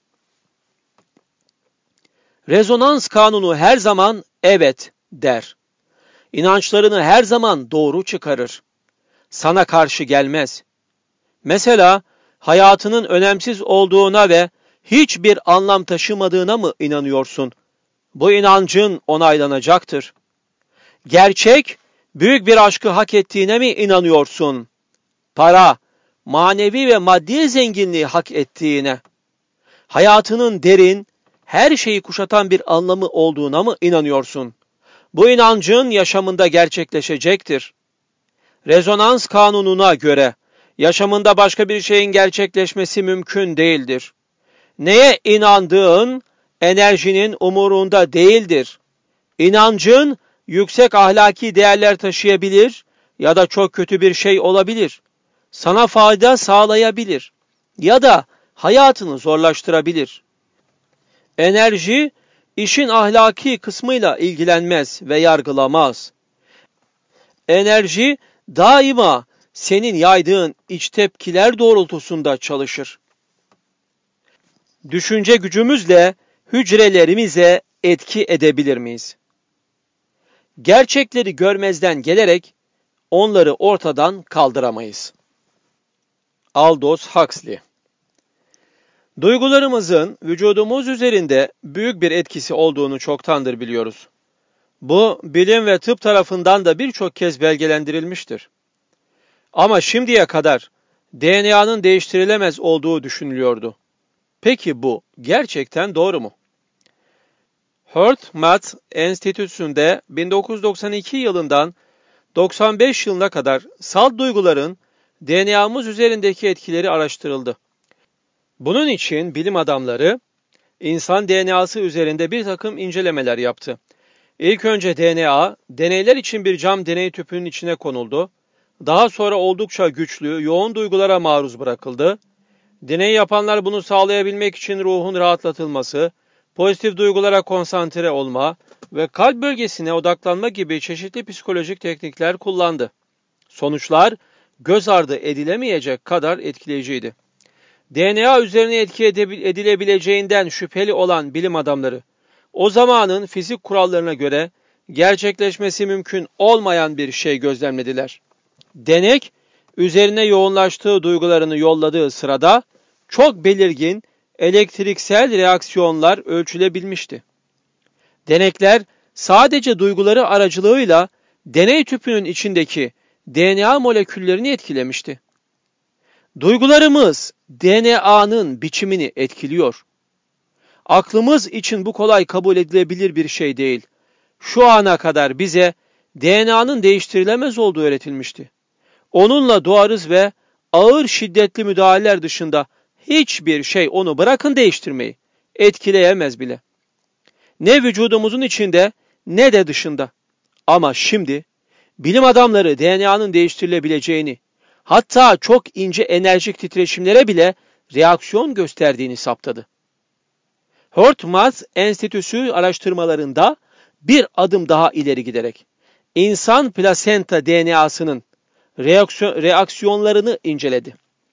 Rezonans kanunu her zaman evet der. İnançlarını her zaman doğru çıkarır. Sana karşı gelmez. Mesela hayatının önemsiz olduğuna ve hiçbir anlam taşımadığına mı inanıyorsun? Bu inancın onaylanacaktır. Gerçek, büyük bir aşkı hak ettiğine mi inanıyorsun? Para, manevi ve maddi zenginliği hak ettiğine. Hayatının derin, her şeyi kuşatan bir anlamı olduğuna mı inanıyorsun? Bu inancın yaşamında gerçekleşecektir. Rezonans kanununa göre yaşamında başka bir şeyin gerçekleşmesi mümkün değildir. Neye inandığın enerjinin umurunda değildir. İnancın yüksek ahlaki değerler taşıyabilir ya da çok kötü bir şey olabilir. Sana fayda sağlayabilir ya da hayatını zorlaştırabilir. Enerji işin ahlaki kısmıyla ilgilenmez ve yargılamaz. enerji daima senin yaydığın iç tepkiler doğrultusunda çalışır. Düşünce gücümüzle hücrelerimize etki edebilir miyiz? Gerçekleri görmezden gelerek onları ortadan kaldıramayız. Aldous Huxley. Duygularımızın vücudumuz üzerinde büyük bir etkisi olduğunu çoktandır biliyoruz. Bu bilim ve tıp tarafından da birçok kez belgelendirilmiştir. Ama şimdiye kadar D N A'nın değiştirilemez olduğu düşünülüyordu. Peki bu gerçekten doğru mu? HeartMath Enstitüsü'nde bin dokuz yüz doksan iki yılından doksan beş yılına kadar salt duyguların D N A'mız üzerindeki etkileri araştırıldı. Bunun için bilim adamları insan D N A'sı üzerinde bir takım incelemeler yaptı. İlk önce D N A, deneyler için bir cam deney tüpünün içine konuldu. Daha sonra oldukça güçlü, yoğun duygulara maruz bırakıldı. Deney yapanlar bunu sağlayabilmek için ruhun rahatlatılması, pozitif duygulara konsantre olma ve kalp bölgesine odaklanma gibi çeşitli psikolojik teknikler kullandı. Sonuçlar göz ardı edilemeyecek kadar etkileyiciydi. D N A üzerine etki edilebileceğinden şüpheli olan bilim adamları, o zamanın fizik kurallarına göre gerçekleşmesi mümkün olmayan bir şey gözlemlediler. Denek, üzerine yoğunlaştığı duygularını yolladığı sırada çok belirgin elektriksel reaksiyonlar ölçülebilmişti. Denekler sadece duyguları aracılığıyla deney tüpünün içindeki D N A moleküllerini etkilemişti. Duygularımız D N A'nın biçimini etkiliyor. Aklımız için bu kolay kabul edilebilir bir şey değil. Şu ana kadar bize D N A'nın değiştirilemez olduğu öğretilmişti. Onunla doğarız ve ağır şiddetli müdahaleler dışında hiçbir şey onu bırakın değiştirmeyi etkileyemez bile. Ne vücudumuzun içinde ne de dışında. Ama şimdi bilim adamları D N A'nın değiştirilebileceğini, hatta çok ince enerjik titreşimlere bile reaksiyon gösterdiğini saptadı. HeartMath Enstitüsü araştırmalarında bir adım daha ileri giderek insan plasenta D N A'sının reaksiyon, reaksiyonlarını inceledi.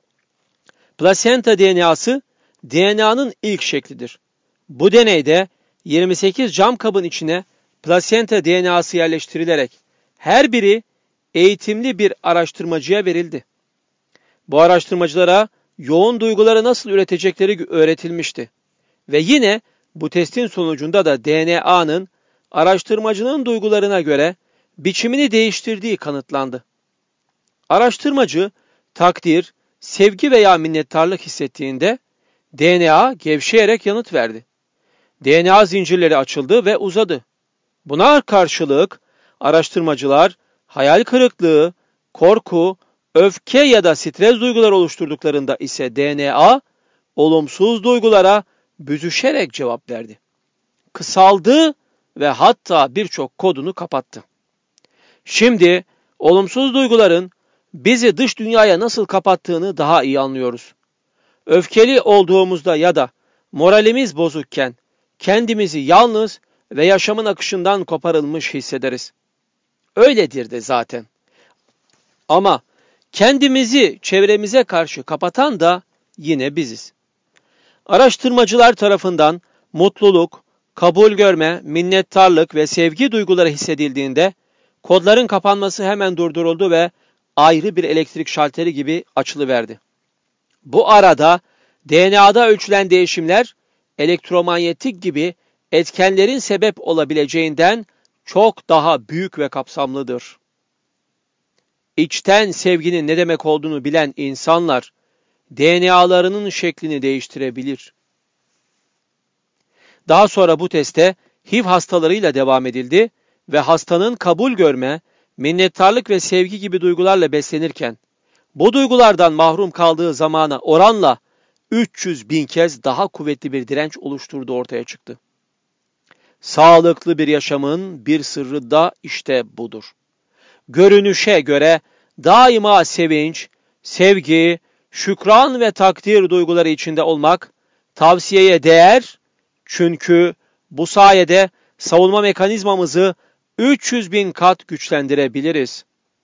Plasenta D N A'sı D N A'nın ilk şeklidir. Bu deneyde yirmi sekiz cam kabın içine plasenta D N A'sı yerleştirilerek her biri eğitimli bir araştırmacıya verildi. Bu araştırmacılara yoğun duyguları nasıl üretecekleri öğretilmişti. Ve yine bu testin sonucunda da D N A'nın araştırmacının duygularına göre biçimini değiştirdiği kanıtlandı. Araştırmacı takdir, sevgi veya minnettarlık hissettiğinde D N A gevşeyerek yanıt verdi. D N A zincirleri açıldı ve uzadı. Buna karşılık araştırmacılar hayal kırıklığı, korku, öfke ya da stres duyguları oluşturduklarında ise D N A olumsuz duygulara büzüşerek cevap verdi. Kısaldı ve hatta birçok kodunu kapattı. Şimdi olumsuz duyguların bizi dış dünyaya nasıl kapattığını daha iyi anlıyoruz. Öfkeli olduğumuzda ya da moralimiz bozukken kendimizi yalnız ve yaşamın akışından koparılmış hissederiz. Öyledir de zaten. Ama kendimizi çevremize karşı kapatan da yine biziz. Araştırmacılar tarafından mutluluk, kabul görme, minnettarlık ve sevgi duyguları hissedildiğinde kodların kapanması hemen durduruldu ve ayrı bir elektrik şalteri gibi açılıverdi. Bu arada D N A'da ölçülen değişimler elektromanyetik gibi etkenlerin sebep olabileceğinden çok daha büyük ve kapsamlıdır. İçten sevginin ne demek olduğunu bilen insanlar D N A'larının şeklini değiştirebilir. Daha sonra bu teste H I V hastalarıyla devam edildi ve hastanın kabul görme, minnettarlık ve sevgi gibi duygularla beslenirken, bu duygulardan mahrum kaldığı zamana oranla üç yüz bin kez daha kuvvetli bir direnç oluşturduğu ortaya çıktı. Sağlıklı bir yaşamın bir sırrı da işte budur. Görünüşe göre daima sevinç, sevgi, şükran ve takdir duyguları içinde olmak tavsiyeye değer, çünkü bu sayede savunma mekanizmamızı üç yüz bin kat güçlendirebiliriz.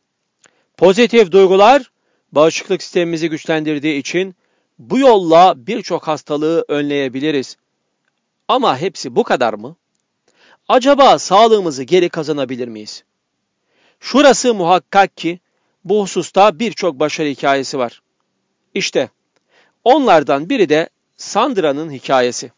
Pozitif duygular bağışıklık sistemimizi güçlendirdiği için bu yolla birçok hastalığı önleyebiliriz. Ama hepsi bu kadar mı? Acaba sağlığımızı geri kazanabilir miyiz? Şurası muhakkak ki bu hususta birçok başarı hikayesi var. İşte onlardan biri de Sandra'nın hikayesi.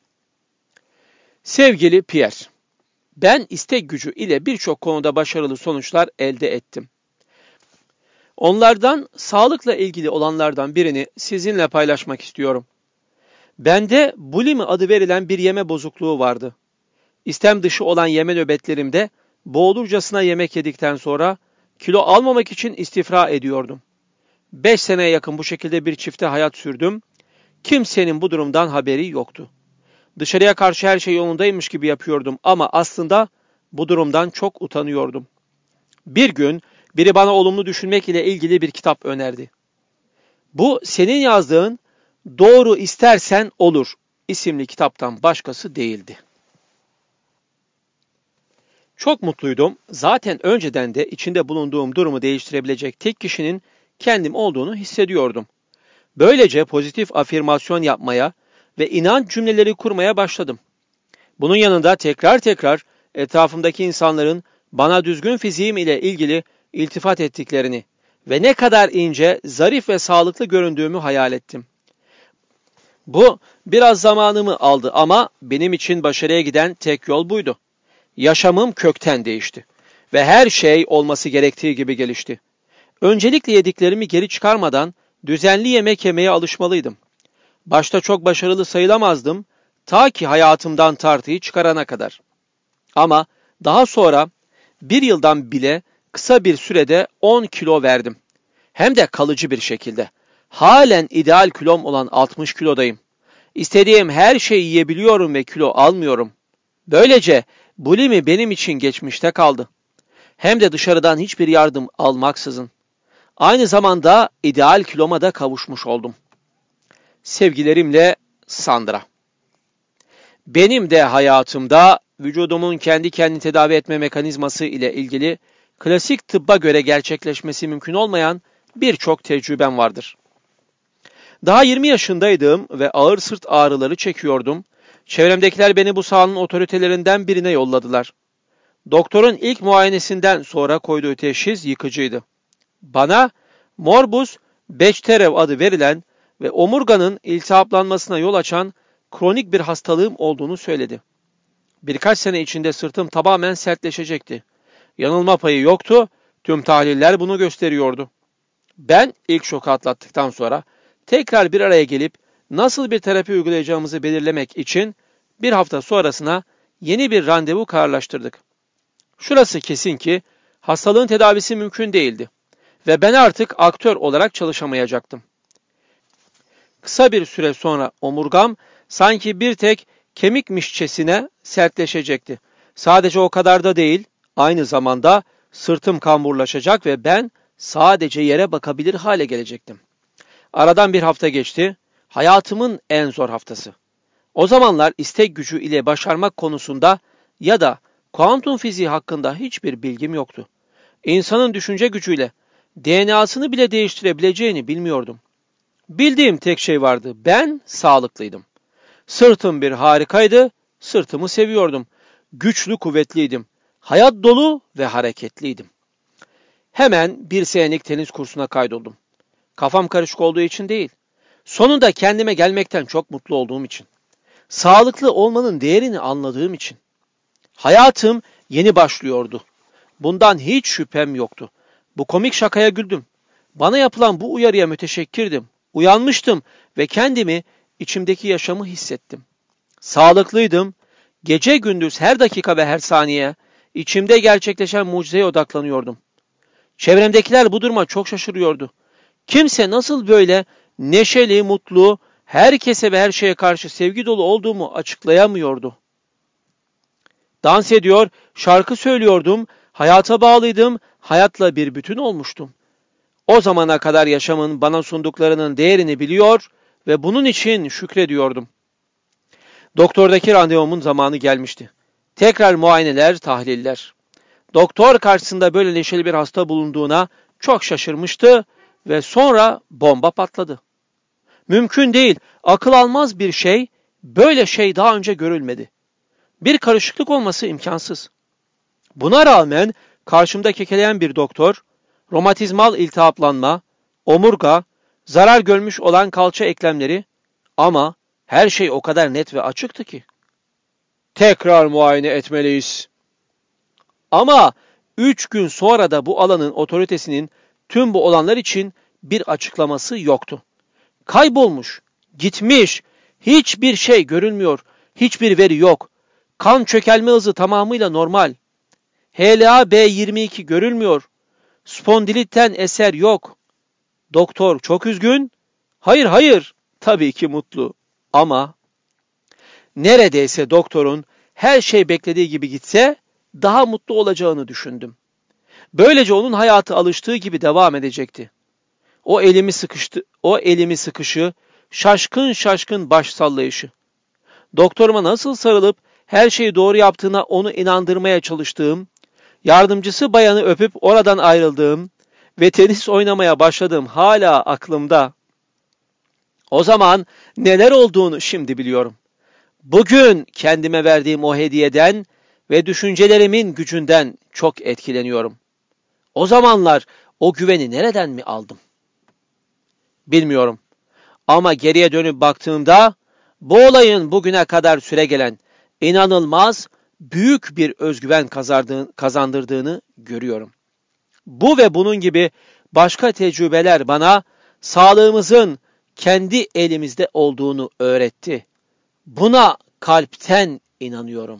Sevgili Pierre, ben istek gücü ile birçok konuda başarılı sonuçlar elde ettim. Onlardan sağlıkla ilgili olanlardan birini sizinle paylaşmak istiyorum. Bende bulimi adı verilen bir yeme bozukluğu vardı. İstem dışı olan yeme nöbetlerimde boğulurcasına yemek yedikten sonra kilo almamak için istifra ediyordum. Beş seneye yakın bu şekilde bir çifte hayat sürdüm. Kimsenin bu durumdan haberi yoktu. Dışarıya karşı her şey yolundaymış gibi yapıyordum ama aslında bu durumdan çok utanıyordum. Bir gün biri bana olumlu düşünmek ile ilgili bir kitap önerdi. Bu senin yazdığın Doğru İstersen Olur isimli kitaptan başkası değildi. Çok mutluydum. Zaten önceden de içinde bulunduğum durumu değiştirebilecek tek kişinin kendim olduğunu hissediyordum. Böylece pozitif afirmasyon yapmaya ve inanç cümleleri kurmaya başladım. Bunun yanında tekrar tekrar etrafımdaki insanların bana düzgün fiziğim ile ilgili iltifat ettiklerini ve ne kadar ince, zarif ve sağlıklı göründüğümü hayal ettim. Bu biraz zamanımı aldı ama benim için başarıya giden tek yol buydu. Yaşamım kökten değişti ve her şey olması gerektiği gibi gelişti. Öncelikle yediklerimi geri çıkarmadan düzenli yemek yemeye alışmalıydım. Başta çok başarılı sayılamazdım, ta ki hayatımdan tartıyı çıkarana kadar. Ama daha sonra bir yıldan bile kısa bir sürede on kilo verdim. Hem de kalıcı bir şekilde. Halen ideal kilom olan altmış kilodayım. İstediğim her şeyi yiyebiliyorum ve kilo almıyorum. Böylece bulimi benim için geçmişte kaldı. Hem de dışarıdan hiçbir yardım almaksızın. Aynı zamanda ideal kiloma da kavuşmuş oldum. Sevgilerimle Sandra. Benim de hayatımda vücudumun kendi kendini tedavi etme mekanizması ile ilgili klasik tıbba göre gerçekleşmesi mümkün olmayan birçok tecrübem vardır. Daha yirmi yaşındaydım ve ağır sırt ağrıları çekiyordum. Çevremdekiler beni bu sahanın otoritelerinden birine yolladılar. Doktorun ilk muayenesinden sonra koyduğu teşhis yıkıcıydı. Bana morbus Bechterew adı verilen ve omurganın iltihaplanmasına yol açan kronik bir hastalığım olduğunu söyledi. Birkaç sene içinde sırtım tamamen sertleşecekti. Yanılma payı yoktu, tüm tahliller bunu gösteriyordu. Ben ilk şoku atlattıktan sonra tekrar bir araya gelip nasıl bir terapi uygulayacağımızı belirlemek için bir hafta sonrasına yeni bir randevu kararlaştırdık. Şurası kesin ki hastalığın tedavisi mümkün değildi ve ben artık aktör olarak çalışamayacaktım. Kısa bir süre sonra omurgam sanki bir tek kemikmişçesine sertleşecekti. Sadece o kadar da değil, aynı zamanda sırtım kamburlaşacak ve ben sadece yere bakabilir hale gelecektim. Aradan bir hafta geçti, hayatımın en zor haftası. O zamanlar istek gücü ile başarmak konusunda ya da kuantum fiziği hakkında hiçbir bilgim yoktu. İnsanın düşünce gücüyle D N A'sını bile değiştirebileceğini bilmiyordum. Bildiğim tek şey vardı, ben sağlıklıydım. Sırtım bir harikaydı, sırtımı seviyordum. Güçlü, kuvvetliydim. Hayat dolu ve hareketliydim. Hemen bir senelik tenis kursuna kaydoldum. Kafam karışık olduğu için değil, sonunda kendime gelmekten çok mutlu olduğum için. Sağlıklı olmanın değerini anladığım için. Hayatım yeni başlıyordu. Bundan hiç şüphem yoktu. Bu komik şakaya güldüm. Bana yapılan bu uyarıya müteşekkirdim. Uyanmıştım ve kendimi, içimdeki yaşamı hissettim. Sağlıklıydım. Gece gündüz her dakika ve her saniye içimde gerçekleşen mucizeye odaklanıyordum. Çevremdekiler bu duruma çok şaşırıyordu. Kimse nasıl böyle neşeli, mutlu, herkese ve her şeye karşı sevgi dolu olduğumu açıklayamıyordu. Dans ediyor, şarkı söylüyordum, hayata bağlıydım, hayatla bir bütün olmuştum. O zamana kadar yaşamın bana sunduklarının değerini biliyor ve bunun için şükrediyordum. Doktordaki randevumun zamanı gelmişti. Tekrar muayeneler, tahliller. Doktor karşısında böyle neşeli bir hasta bulunduğuna çok şaşırmıştı ve sonra bomba patladı. Mümkün değil, akıl almaz bir şey, böyle şey daha önce görülmedi. Bir karışıklık olması imkansız. Buna rağmen karşımda kekeleyen bir doktor, romatizmal iltihaplanma, omurga, zarar görmüş olan kalça eklemleri ama her şey o kadar net ve açıktı ki. Tekrar muayene etmeliyiz. Ama üç gün sonra da bu alanın otoritesinin tüm bu olanlar için bir açıklaması yoktu. Kaybolmuş, gitmiş, hiçbir şey görülmüyor, hiçbir veri yok. Kan çökelme hızı tamamıyla normal. H L A B yirmi iki görülmüyor. Spondilitten eser yok. Doktor çok üzgün. Hayır hayır, tabii ki mutlu. Ama neredeyse doktorun her şey beklediği gibi gitse daha mutlu olacağını düşündüm. Böylece onun hayatı alıştığı gibi devam edecekti. O elimi sıkıştı, o elimi sıkışı, şaşkın şaşkın baş sallayışı. Doktoruma nasıl sarılıp her şeyi doğru yaptığına onu inandırmaya çalıştığım, yardımcısı bayanı öpüp oradan ayrıldığım ve tenis oynamaya başladığım hala aklımda. O zaman neler olduğunu şimdi biliyorum. Bugün kendime verdiğim o hediyeden ve düşüncelerimin gücünden çok etkileniyorum. O zamanlar o güveni nereden mi aldım? Bilmiyorum. Ama geriye dönüp baktığımda bu olayın bugüne kadar süregelen inanılmaz büyük bir özgüven kazandırdığını görüyorum. Bu ve bunun gibi başka tecrübeler bana sağlığımızın kendi elimizde olduğunu öğretti. Buna kalpten inanıyorum.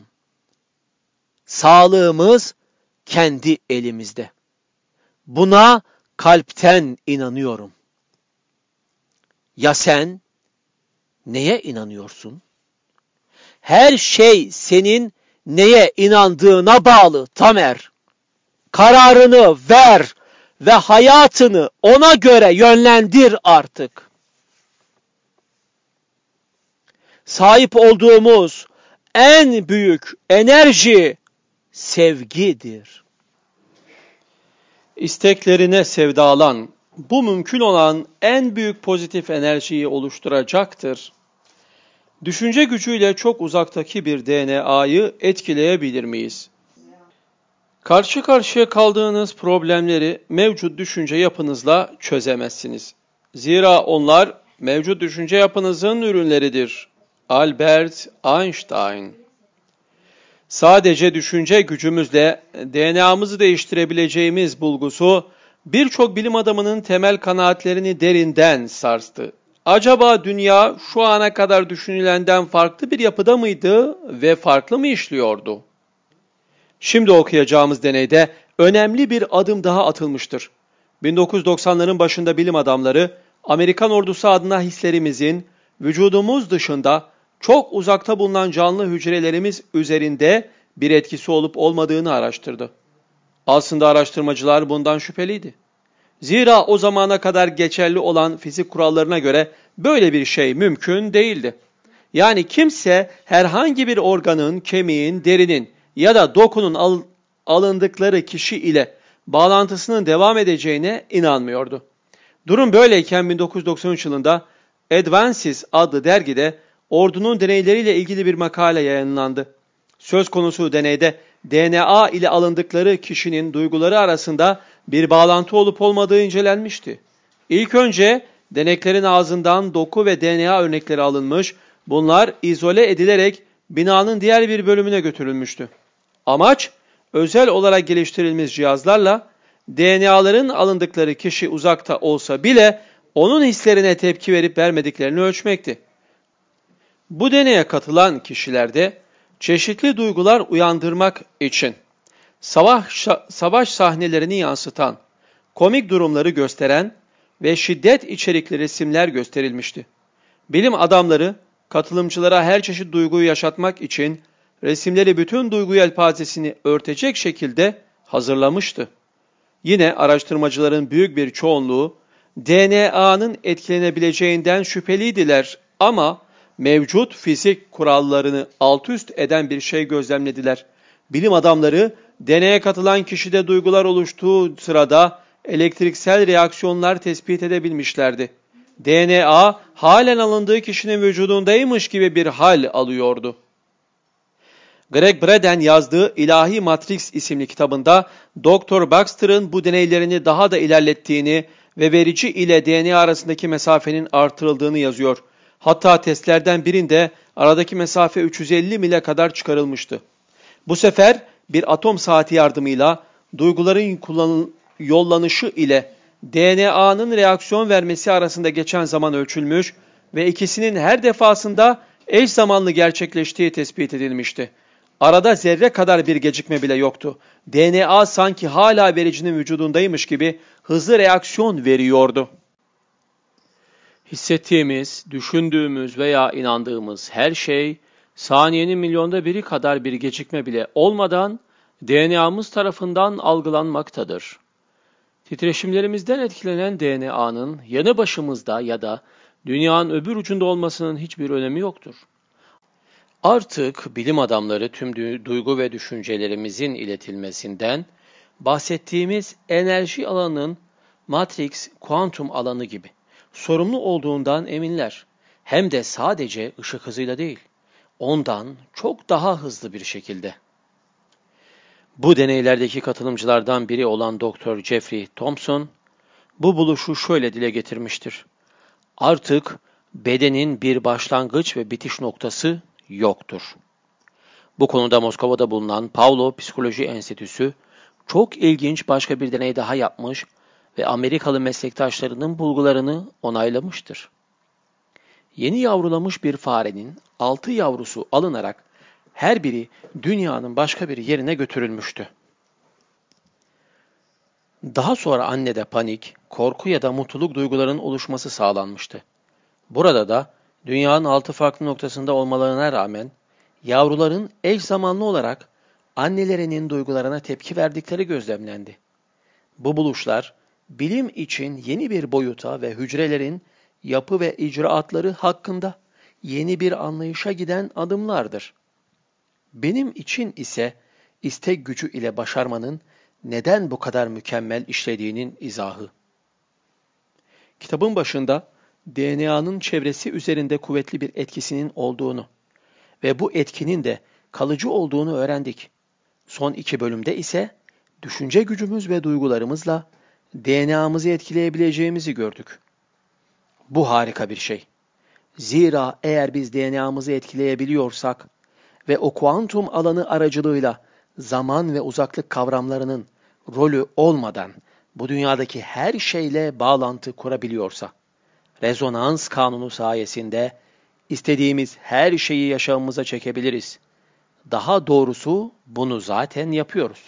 Sağlığımız kendi elimizde. Buna kalpten inanıyorum. Ya sen neye inanıyorsun? Her şey senin neye inandığına bağlı Tamer. Kararını ver ve hayatını ona göre yönlendir artık. Sahip olduğumuz en büyük enerji sevgidir. İsteklerine sevdalan, bu mümkün olan en büyük pozitif enerjiyi oluşturacaktır. Düşünce gücüyle çok uzaktaki bir D N A'yı etkileyebilir miyiz? Karşı karşıya kaldığınız problemleri mevcut düşünce yapınızla çözemezsiniz. Zira onlar mevcut düşünce yapınızın ürünleridir. Albert Einstein. Sadece düşünce gücümüzle D N A'mızı değiştirebileceğimiz bulgusu birçok bilim adamının temel kanaatlerini derinden sarstı. Acaba dünya şu ana kadar düşünülenden farklı bir yapıda mıydı ve farklı mı işliyordu? Şimdi okuyacağımız deneyde önemli bir adım daha atılmıştır. bin dokuz yüz doksanların başında bilim adamları Amerikan ordusu adına hislerimizin vücudumuz dışında çok uzakta bulunan canlı hücrelerimiz üzerinde bir etkisi olup olmadığını araştırdı. Aslında araştırmacılar bundan şüpheliydi. Zira o zamana kadar geçerli olan fizik kurallarına göre böyle bir şey mümkün değildi. Yani kimse herhangi bir organın, kemiğin, derinin ya da dokunun al- alındıkları kişi ile bağlantısının devam edeceğine inanmıyordu. Durum böyleyken bin dokuz yüz doksan üç yılında Advances adlı dergide ordunun deneyleriyle ilgili bir makale yayınlandı. Söz konusu deneyde D N A ile alındıkları kişinin duyguları arasında bir bağlantı olup olmadığı incelenmişti. İlk önce deneklerin ağzından doku ve D N A örnekleri alınmış, bunlar izole edilerek binanın diğer bir bölümüne götürülmüştü. Amaç, özel olarak geliştirilmiş cihazlarla D N A'ların alındıkları kişi uzakta olsa bile onun hislerine tepki verip vermediklerini ölçmekti. Bu deneye katılan kişilerde çeşitli duygular uyandırmak için savaş, savaş sahnelerini yansıtan, komik durumları gösteren ve şiddet içerikli resimler gösterilmişti. Bilim adamları katılımcılara her çeşit duyguyu yaşatmak için resimleri bütün duygu yelpazesini örtecek şekilde hazırlamıştı. Yine araştırmacıların büyük bir çoğunluğu D N A'nın etkilenebileceğinden şüpheliydiler ama mevcut fizik kurallarını altüst eden bir şey gözlemlediler. Bilim adamları deneye katılan kişide duygular oluştuğu sırada elektriksel reaksiyonlar tespit edebilmişlerdi. D N A halen alındığı kişinin vücudundaymış gibi bir hal alıyordu. Greg Braden yazdığı İlahi Matrix isimli kitabında Doktor Baxter'ın bu deneylerini daha da ilerlettiğini ve verici ile D N A arasındaki mesafenin artırıldığını yazıyor. Hatta testlerden birinde aradaki mesafe üç yüz elli mile kadar çıkarılmıştı. Bu sefer bir atom saati yardımıyla duyguların kullanıl- yollanışı ile D N A'nın reaksiyon vermesi arasında geçen zaman ölçülmüş ve ikisinin her defasında eş zamanlı gerçekleştiği tespit edilmişti. Arada zerre kadar bir gecikme bile yoktu. D N A sanki hala vericinin vücudundaymış gibi hızlı reaksiyon veriyordu. Hissettiğimiz, düşündüğümüz veya inandığımız her şey saniyenin milyonda biri kadar bir gecikme bile olmadan D N A'mız tarafından algılanmaktadır. Titreşimlerimizden etkilenen D N A'nın yanı başımızda ya da dünyanın öbür ucunda olmasının hiçbir önemi yoktur. Artık bilim adamları tüm duygu ve düşüncelerimizin iletilmesinden, bahsettiğimiz enerji alanının Matrix kuantum alanı gibi sorumlu olduğundan eminler. Hem de sadece ışık hızıyla değil, ondan çok daha hızlı bir şekilde. Bu deneylerdeki katılımcılardan biri olan Doktor Jeffrey Thompson, bu buluşu şöyle dile getirmiştir. Artık bedenin bir başlangıç ve bitiş noktası yoktur. Bu konuda Moskova'da bulunan Pavlov Psikoloji Enstitüsü çok ilginç başka bir deney daha yapmış ve Amerikalı meslektaşlarının bulgularını onaylamıştır. Yeni yavrulamış bir farenin altı yavrusu alınarak her biri dünyanın başka bir yerine götürülmüştü. Daha sonra annede panik, korku ya da mutluluk duygularının oluşması sağlanmıştı. Burada da dünyanın altı farklı noktasında olmalarına rağmen yavruların eş zamanlı olarak annelerinin duygularına tepki verdikleri gözlemlendi. Bu buluşlar bilim için yeni bir boyuta ve hücrelerin yapı ve icraatları hakkında yeni bir anlayışa giden adımlardır. Benim için ise istek gücü ile başarmanın neden bu kadar mükemmel işlediğinin izahı. Kitabın başında D N A'nın çevresi üzerinde kuvvetli bir etkisinin olduğunu ve bu etkinin de kalıcı olduğunu öğrendik. Son iki bölümde ise düşünce gücümüz ve duygularımızla D N A'mızı etkileyebileceğimizi gördük. Bu harika bir şey. Zira eğer biz D N A'mızı etkileyebiliyorsak ve o kuantum alanı aracılığıyla zaman ve uzaklık kavramlarının rolü olmadan bu dünyadaki her şeyle bağlantı kurabiliyorsa, rezonans kanunu sayesinde istediğimiz her şeyi yaşamımıza çekebiliriz. Daha doğrusu bunu zaten yapıyoruz.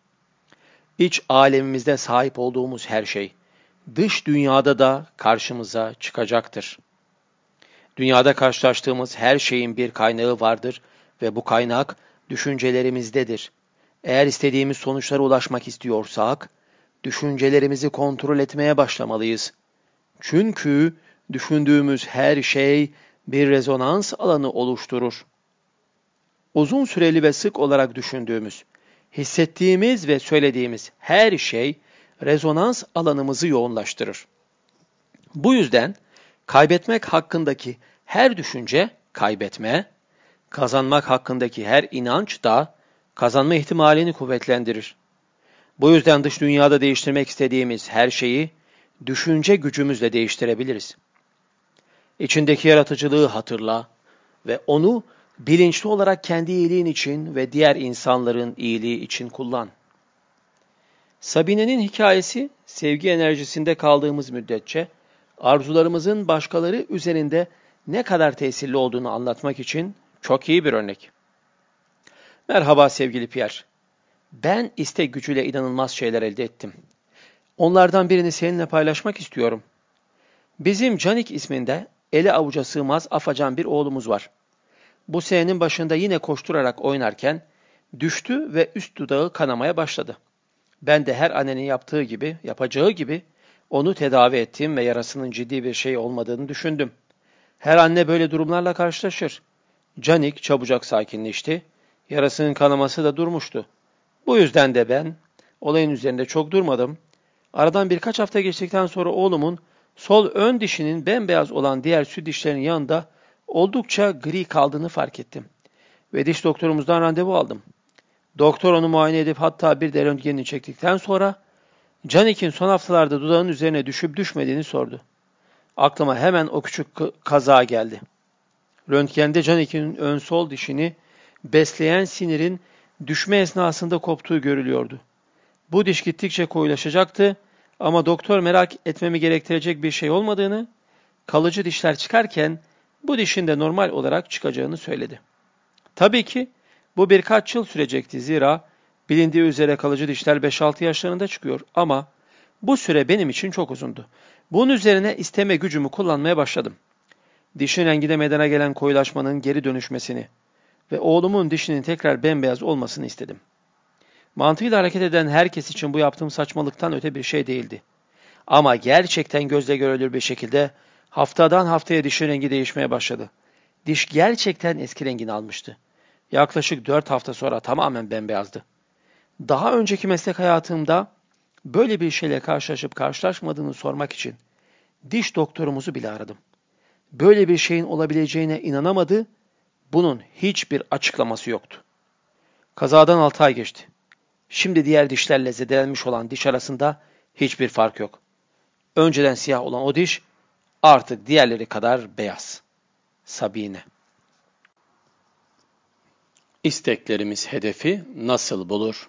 İç alemimizde sahip olduğumuz her şey, dış dünyada da karşımıza çıkacaktır. Dünyada karşılaştığımız her şeyin bir kaynağı vardır ve bu kaynak düşüncelerimizdedir. Eğer istediğimiz sonuçlara ulaşmak istiyorsak, düşüncelerimizi kontrol etmeye başlamalıyız. Çünkü düşündüğümüz her şey bir rezonans alanı oluşturur. Uzun süreli ve sık olarak düşündüğümüz, hissettiğimiz ve söylediğimiz her şey rezonans alanımızı yoğunlaştırır. Bu yüzden kaybetmek hakkındaki her düşünce kaybetme, kazanmak hakkındaki her inanç da kazanma ihtimalini kuvvetlendirir. Bu yüzden dış dünyada değiştirmek istediğimiz her şeyi düşünce gücümüzle değiştirebiliriz. İçindeki yaratıcılığı hatırla ve onu bilinçli olarak kendi iyiliğin için ve diğer insanların iyiliği için kullan. Sabine'nin hikayesi, sevgi enerjisinde kaldığımız müddetçe arzularımızın başkaları üzerinde ne kadar tesirli olduğunu anlatmak için çok iyi bir örnek. Merhaba sevgili Pierre. Ben istek gücüyle inanılmaz şeyler elde ettim. Onlardan birini seninle paylaşmak istiyorum. Bizim Canik isminde ele avuca sığmaz afacan bir oğlumuz var. Bu senenin başında yine koşturarak oynarken düştü ve üst dudağı kanamaya başladı. Ben de her annenin yaptığı gibi, yapacağı gibi onu tedavi ettim ve yarasının ciddi bir şey olmadığını düşündüm. Her anne böyle durumlarla karşılaşır. Canik çabucak sakinleşti, yarasının kanaması da durmuştu. Bu yüzden de ben olayın üzerinde çok durmadım. Aradan birkaç hafta geçtikten sonra oğlumun sol ön dişinin bembeyaz olan diğer süt dişlerinin yanında oldukça gri kaldığını fark ettim. Ve diş doktorumuzdan randevu aldım. Doktor onu muayene edip hatta bir de röntgenini çektikten sonra Canik'in son haftalarda dudağının üzerine düşüp düşmediğini sordu. Aklıma hemen o küçük kaza geldi. Röntgende Canik'in ön sol dişini besleyen sinirin düşme esnasında koptuğu görülüyordu. Bu diş gittikçe koyulaşacaktı ama doktor merak etmemi gerektirecek bir şey olmadığını, kalıcı dişler çıkarken bu dişin de normal olarak çıkacağını söyledi. Tabii ki bu birkaç yıl sürecekti zira bilindiği üzere kalıcı dişler beş altı yaşlarında çıkıyor ama bu süre benim için çok uzundu. Bunun üzerine isteme gücümü kullanmaya başladım. Dişin renginde meydana gelen koyulaşmanın geri dönüşmesini ve oğlumun dişinin tekrar bembeyaz olmasını istedim. Mantığıyla hareket eden herkes için bu yaptığım saçmalıktan öte bir şey değildi. Ama gerçekten gözle görülür bir şekilde haftadan haftaya dişin rengi değişmeye başladı. Diş gerçekten eski rengini almıştı. Yaklaşık dört hafta sonra tamamen bembeyazdı. Daha önceki meslek hayatımda böyle bir şeyle karşılaşıp karşılaşmadığını sormak için diş doktorumuzu bile aradım. Böyle bir şeyin olabileceğine inanamadı, bunun hiçbir açıklaması yoktu. Kazadan altı ay geçti. Şimdi diğer dişlerle zedelenmiş olan diş arasında hiçbir fark yok. Önceden siyah olan o diş artık diğerleri kadar beyaz. Sabine. İsteklerimiz hedefi nasıl bulur?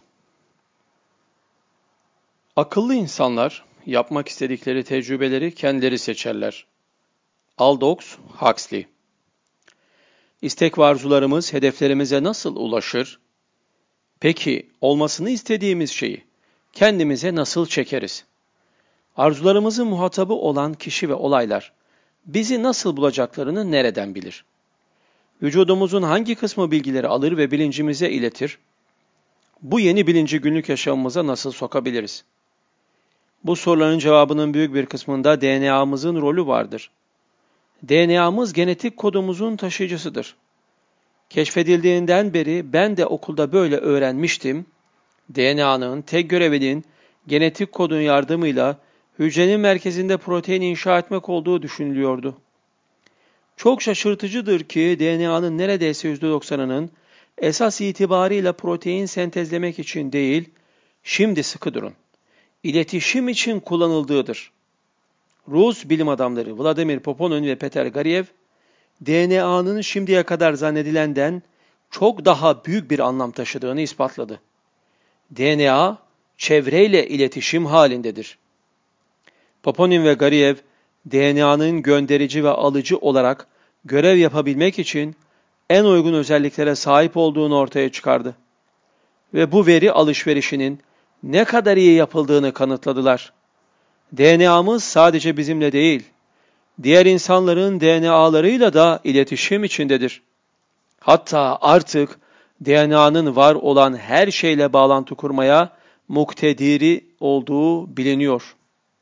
Akıllı insanlar yapmak istedikleri tecrübeleri kendileri seçerler. Aldous Huxley. İstek ve arzularımız hedeflerimize nasıl ulaşır? Peki olmasını istediğimiz şeyi kendimize nasıl çekeriz? Arzularımızın muhatabı olan kişi ve olaylar bizi nasıl bulacaklarını nereden bilir? Vücudumuzun hangi kısmı bilgileri alır ve bilincimize iletir? Bu yeni bilinci günlük yaşamımıza nasıl sokabiliriz? Bu soruların cevabının büyük bir kısmında D N A'mızın rolü vardır. D N A'mız genetik kodumuzun taşıyıcısıdır. Keşfedildiğinden beri ben de okulda böyle öğrenmiştim. D N A'nın tek görevinin genetik kodun yardımıyla hücrenin merkezinde protein inşa etmek olduğu düşünülüyordu. Çok şaşırtıcıdır ki D N A'nın neredeyse yüzde doksanının esas itibarıyla protein sentezlemek için değil, şimdi sıkı durun, iletişim için kullanıldığıdır. Rus bilim adamları Vladimir Poponin ve Peter Gariev, D N A'nın şimdiye kadar zannedilenden çok daha büyük bir anlam taşıdığını ispatladı. D N A, çevreyle iletişim halindedir. Poponin ve Gariev, D N A'nın gönderici ve alıcı olarak görev yapabilmek için en uygun özelliklere sahip olduğunu ortaya çıkardı. Ve bu veri alışverişinin ne kadar iyi yapıldığını kanıtladılar. D N A'mız sadece bizimle değil, diğer insanların D N A'larıyla da iletişim içindedir. Hatta artık D N A'nın var olan her şeyle bağlantı kurmaya muktediri olduğu biliniyor.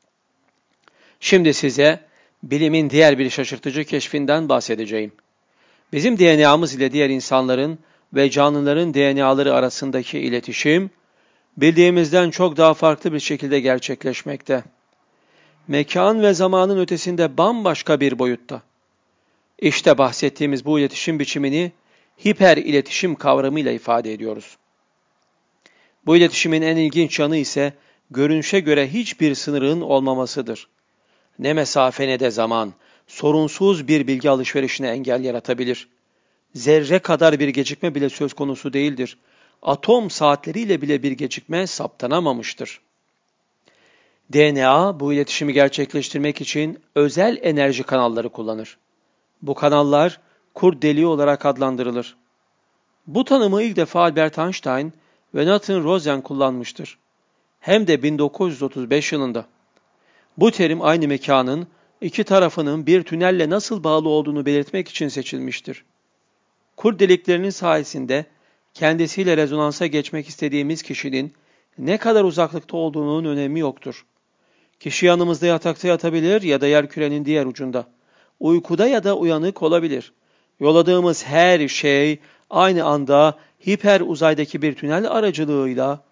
Şimdi size bilimin diğer bir şaşırtıcı keşfinden bahsedeceğim. Bizim D N A'mız ile diğer insanların ve canlıların D N A'ları arasındaki iletişim, bildiğimizden çok daha farklı bir şekilde gerçekleşmekte. Mekan ve zamanın ötesinde bambaşka bir boyutta. İşte bahsettiğimiz bu iletişim biçimini hiper iletişim kavramıyla ifade ediyoruz. Bu iletişimin en ilginç yanı ise görünüşe göre hiçbir sınırın olmamasıdır. Ne mesafe ne de zaman, sorunsuz bir bilgi alışverişine engel yaratabilir. Zerre kadar bir gecikme bile söz konusu değildir. Atom saatleriyle bile bir gecikme saptanamamıştır. D N A bu iletişimi gerçekleştirmek için özel enerji kanalları kullanır. Bu kanallar kurt deliği olarak adlandırılır. Bu tanımı ilk defa Albert Einstein ve Nathan Rosen kullanmıştır. Hem de bin dokuz yüz otuz beş yılında. Bu terim aynı mekanın iki tarafının bir tünelle nasıl bağlı olduğunu belirtmek için seçilmiştir. Kurt deliklerinin sayesinde kendisiyle rezonansa geçmek istediğimiz kişinin ne kadar uzaklıkta olduğunun önemi yoktur. Kişi yanımızda yatakta yatabilir ya da yerkürenin diğer ucunda. Uykuda ya da uyanık olabilir. Yolladığımız her şey aynı anda hiper uzaydaki bir tünel aracılığıyla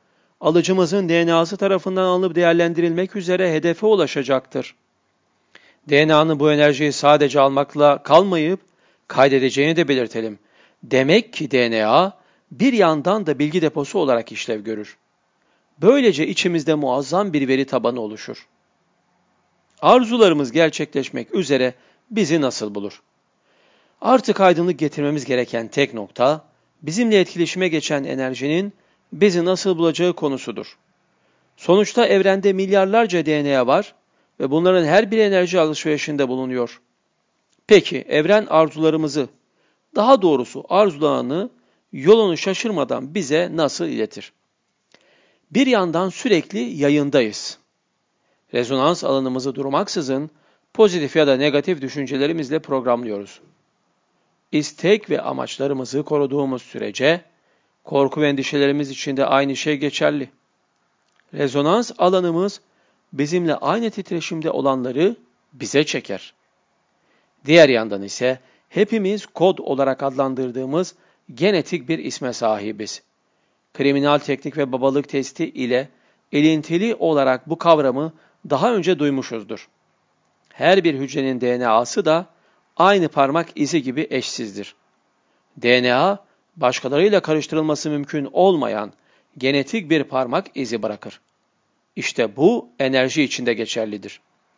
alıcımızın D N A'sı tarafından alınıp değerlendirilmek üzere hedefe ulaşacaktır. D N A'nın bu enerjiyi sadece almakla kalmayıp kaydedeceğini de belirtelim. Demek ki D N A bir yandan da bilgi deposu olarak işlev görür. Böylece içimizde muazzam bir veri tabanı oluşur. Arzularımız gerçekleşmek üzere bizi nasıl bulur? Artık aydınlık getirmemiz gereken tek nokta, bizimle etkileşime geçen enerjinin bizi nasıl bulacağı konusudur. Sonuçta evrende milyarlarca D N A var ve bunların her bir enerji alışverişinde bulunuyor. Peki evren arzularımızı, daha doğrusu arzularını yolunu şaşırmadan bize nasıl iletir? Bir yandan sürekli yayındayız. Rezonans alanımızı durmaksızın pozitif ya da negatif düşüncelerimizle programlıyoruz. İstek ve amaçlarımızı koruduğumuz sürece korku ve endişelerimiz için de aynı şey geçerli. Rezonans alanımız bizimle aynı titreşimde olanları bize çeker. Diğer yandan ise hepimiz kod olarak adlandırdığımız genetik bir isme sahibiz. Kriminal teknik ve babalık testi ile ilintili olarak bu kavramı daha önce duymuşuzdur. Her bir hücrenin D N A'sı da aynı parmak izi gibi eşsizdir. D N A, başkalarıyla karıştırılması mümkün olmayan genetik bir parmak izi bırakır. İşte bu enerji içinde geçerlidir.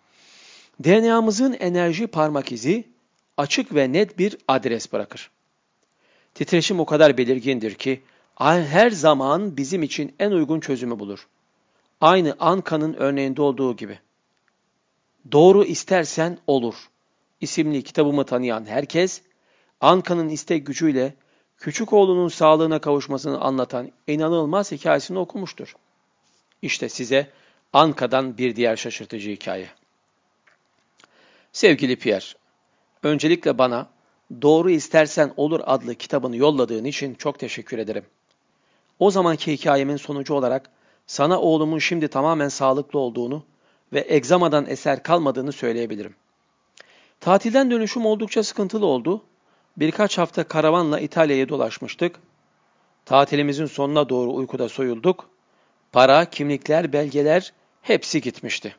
D N A'mızın enerji parmak izi açık ve net bir adres bırakır. Titreşim o kadar belirgindir ki her zaman bizim için en uygun çözümü bulur. Aynı Anka'nın örneğinde olduğu gibi. Doğru istersen olur isimli kitabımı tanıyan herkes, Anka'nın istek gücüyle küçük oğlunun sağlığına kavuşmasını anlatan inanılmaz hikayesini okumuştur. İşte size Anka'dan bir diğer şaşırtıcı hikaye. Sevgili Pierre, öncelikle bana Doğru İstersen Olur adlı kitabını yolladığın için çok teşekkür ederim. O zamanki hikayemin sonucu olarak sana oğlumun şimdi tamamen sağlıklı olduğunu ve egzamadan eser kalmadığını söyleyebilirim. Tatilden dönüşüm oldukça sıkıntılı oldu. Birkaç hafta karavanla İtalya'ya dolaşmıştık. Tatilimizin sonuna doğru uykuda soyulduk. Para, kimlikler, belgeler hepsi gitmişti.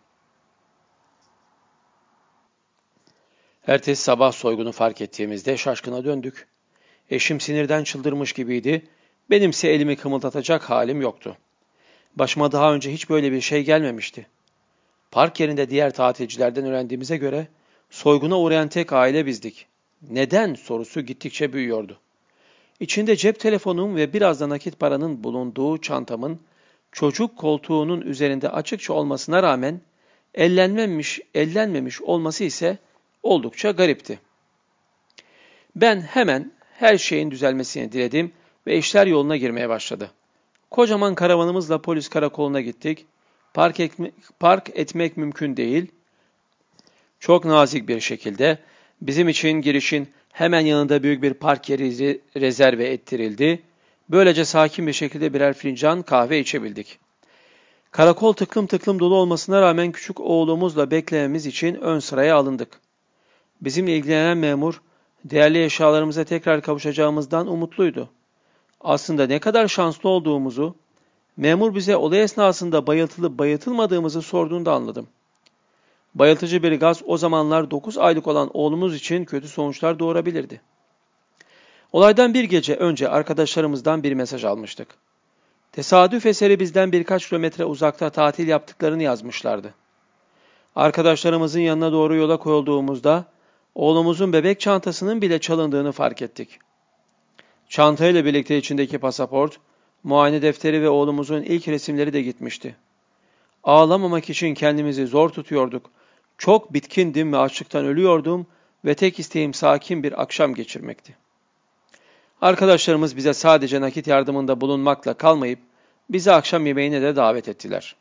Ertesi sabah soygunu fark ettiğimizde şaşkına döndük. Eşim sinirden çıldırmış gibiydi. Benimse elimi kımıldatacak halim yoktu. Başıma daha önce hiç böyle bir şey gelmemişti. Park yerinde diğer tatilcilerden öğrendiğimize göre soyguna uğrayan tek aile bizdik. Neden sorusu gittikçe büyüyordu. İçinde cep telefonum ve biraz da nakit paranın bulunduğu çantamın çocuk koltuğunun üzerinde açıkça olmasına rağmen ellenmemiş, ellenmemiş olması ise oldukça garipti. Ben hemen her şeyin düzelmesini diledim ve işler yoluna girmeye başladı. Kocaman karavanımızla polis karakoluna gittik. Park, etme, park etmek mümkün değil. Çok nazik bir şekilde bizim için girişin hemen yanında büyük bir park yeri rezerve ettirildi. Böylece sakin bir şekilde birer fincan kahve içebildik. Karakol tıklım tıklım dolu olmasına rağmen küçük oğlumuzla beklememiz için ön sıraya alındık. Bizimle ilgilenen memur, değerli eşyalarımıza tekrar kavuşacağımızdan umutluydu. Aslında ne kadar şanslı olduğumuzu, memur bize olay esnasında bayıltılıp bayıltılmadığımızı sorduğunda anladım. Bayıltıcı bir gaz o zamanlar dokuz aylık olan oğlumuz için kötü sonuçlar doğurabilirdi. Olaydan bir gece önce arkadaşlarımızdan bir mesaj almıştık. Tesadüf eseri bizden birkaç kilometre uzakta tatil yaptıklarını yazmışlardı. Arkadaşlarımızın yanına doğru yola koyulduğumuzda oğlumuzun bebek çantasının bile çalındığını fark ettik. Çantayla birlikte içindeki pasaport, muayene defteri ve oğlumuzun ilk resimleri de gitmişti. Ağlamamak için kendimizi zor tutuyorduk. Çok bitkindim ve açlıktan ölüyordum ve tek isteğim sakin bir akşam geçirmekti. Arkadaşlarımız bize sadece nakit yardımında bulunmakla kalmayıp bizi akşam yemeğine de davet ettiler.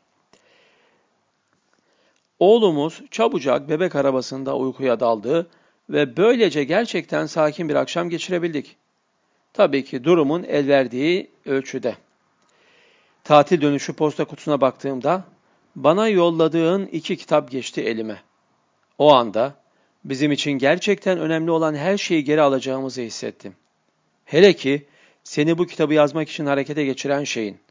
Oğlumuz çabucak bebek arabasında uykuya daldı ve böylece gerçekten sakin bir akşam geçirebildik. Tabii ki durumun el verdiği ölçüde. Tatil dönüşü posta kutusuna baktığımda bana yolladığın iki kitap geçti elime. O anda bizim için gerçekten önemli olan her şeyi geri alacağımızı hissettim. Hele ki seni bu kitabı yazmak için harekete geçiren şeyin.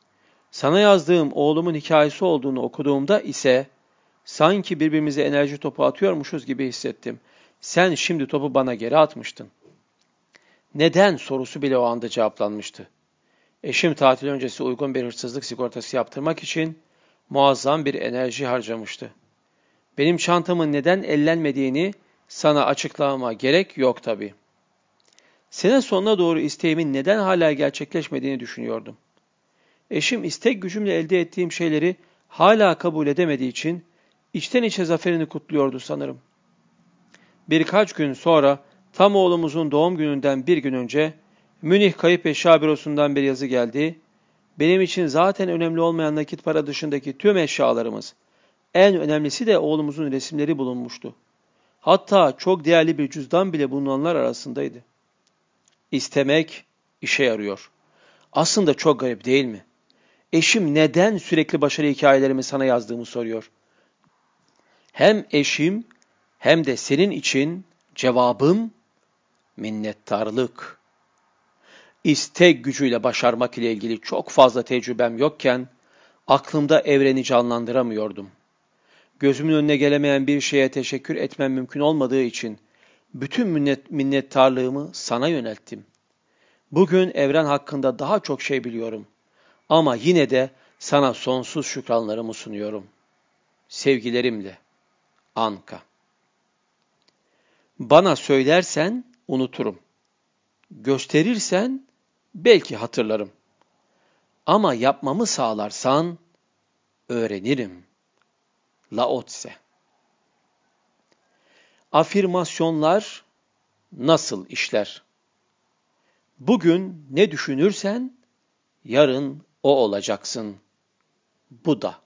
Sana yazdığım oğlumun hikayesi olduğunu okuduğumda ise sanki birbirimize enerji topu atıyormuşuz gibi hissettim. Sen şimdi topu bana geri atmıştın. Neden sorusu bile o anda cevaplanmıştı. Eşim tatil öncesi uygun bir hırsızlık sigortası yaptırmak için muazzam bir enerji harcamıştı. Benim çantamın neden ellenmediğini sana açıklamama gerek yok tabii. Sene sonuna doğru isteğimin neden hala gerçekleşmediğini düşünüyordum. Eşim istek gücümle elde ettiğim şeyleri hala kabul edemediği için içten içe zaferini kutluyordu sanırım. Birkaç gün sonra tam oğlumuzun doğum gününden bir gün önce Münih Kayıp Eşya Bürosu'ndan bir yazı geldi. Benim için zaten önemli olmayan nakit para dışındaki tüm eşyalarımız, en önemlisi de oğlumuzun resimleri bulunmuştu. Hatta çok değerli bir cüzdan bile bulunanlar arasındaydı. İstemek işe yarıyor. Aslında çok garip değil mi? Eşim neden sürekli başarı hikayelerimi sana yazdığımı soruyor. Hem eşim hem de senin için cevabım minnettarlık. İstek gücüyle başarmak ile ilgili çok fazla tecrübem yokken aklımda evreni canlandıramıyordum. Gözümün önüne gelemeyen bir şeye teşekkür etmem mümkün olmadığı için bütün minnet, minnettarlığımı sana yönelttim. Bugün evren hakkında daha çok şey biliyorum. Ama yine de sana sonsuz şükranlarımı sunuyorum. Sevgilerimle, Anka. Bana söylersen unuturum. Gösterirsen belki hatırlarım. Ama yapmamı sağlarsan öğrenirim. Lao Tse. Afirmasyonlar nasıl işler? Bugün ne düşünürsen yarın o olacaksın. Buda.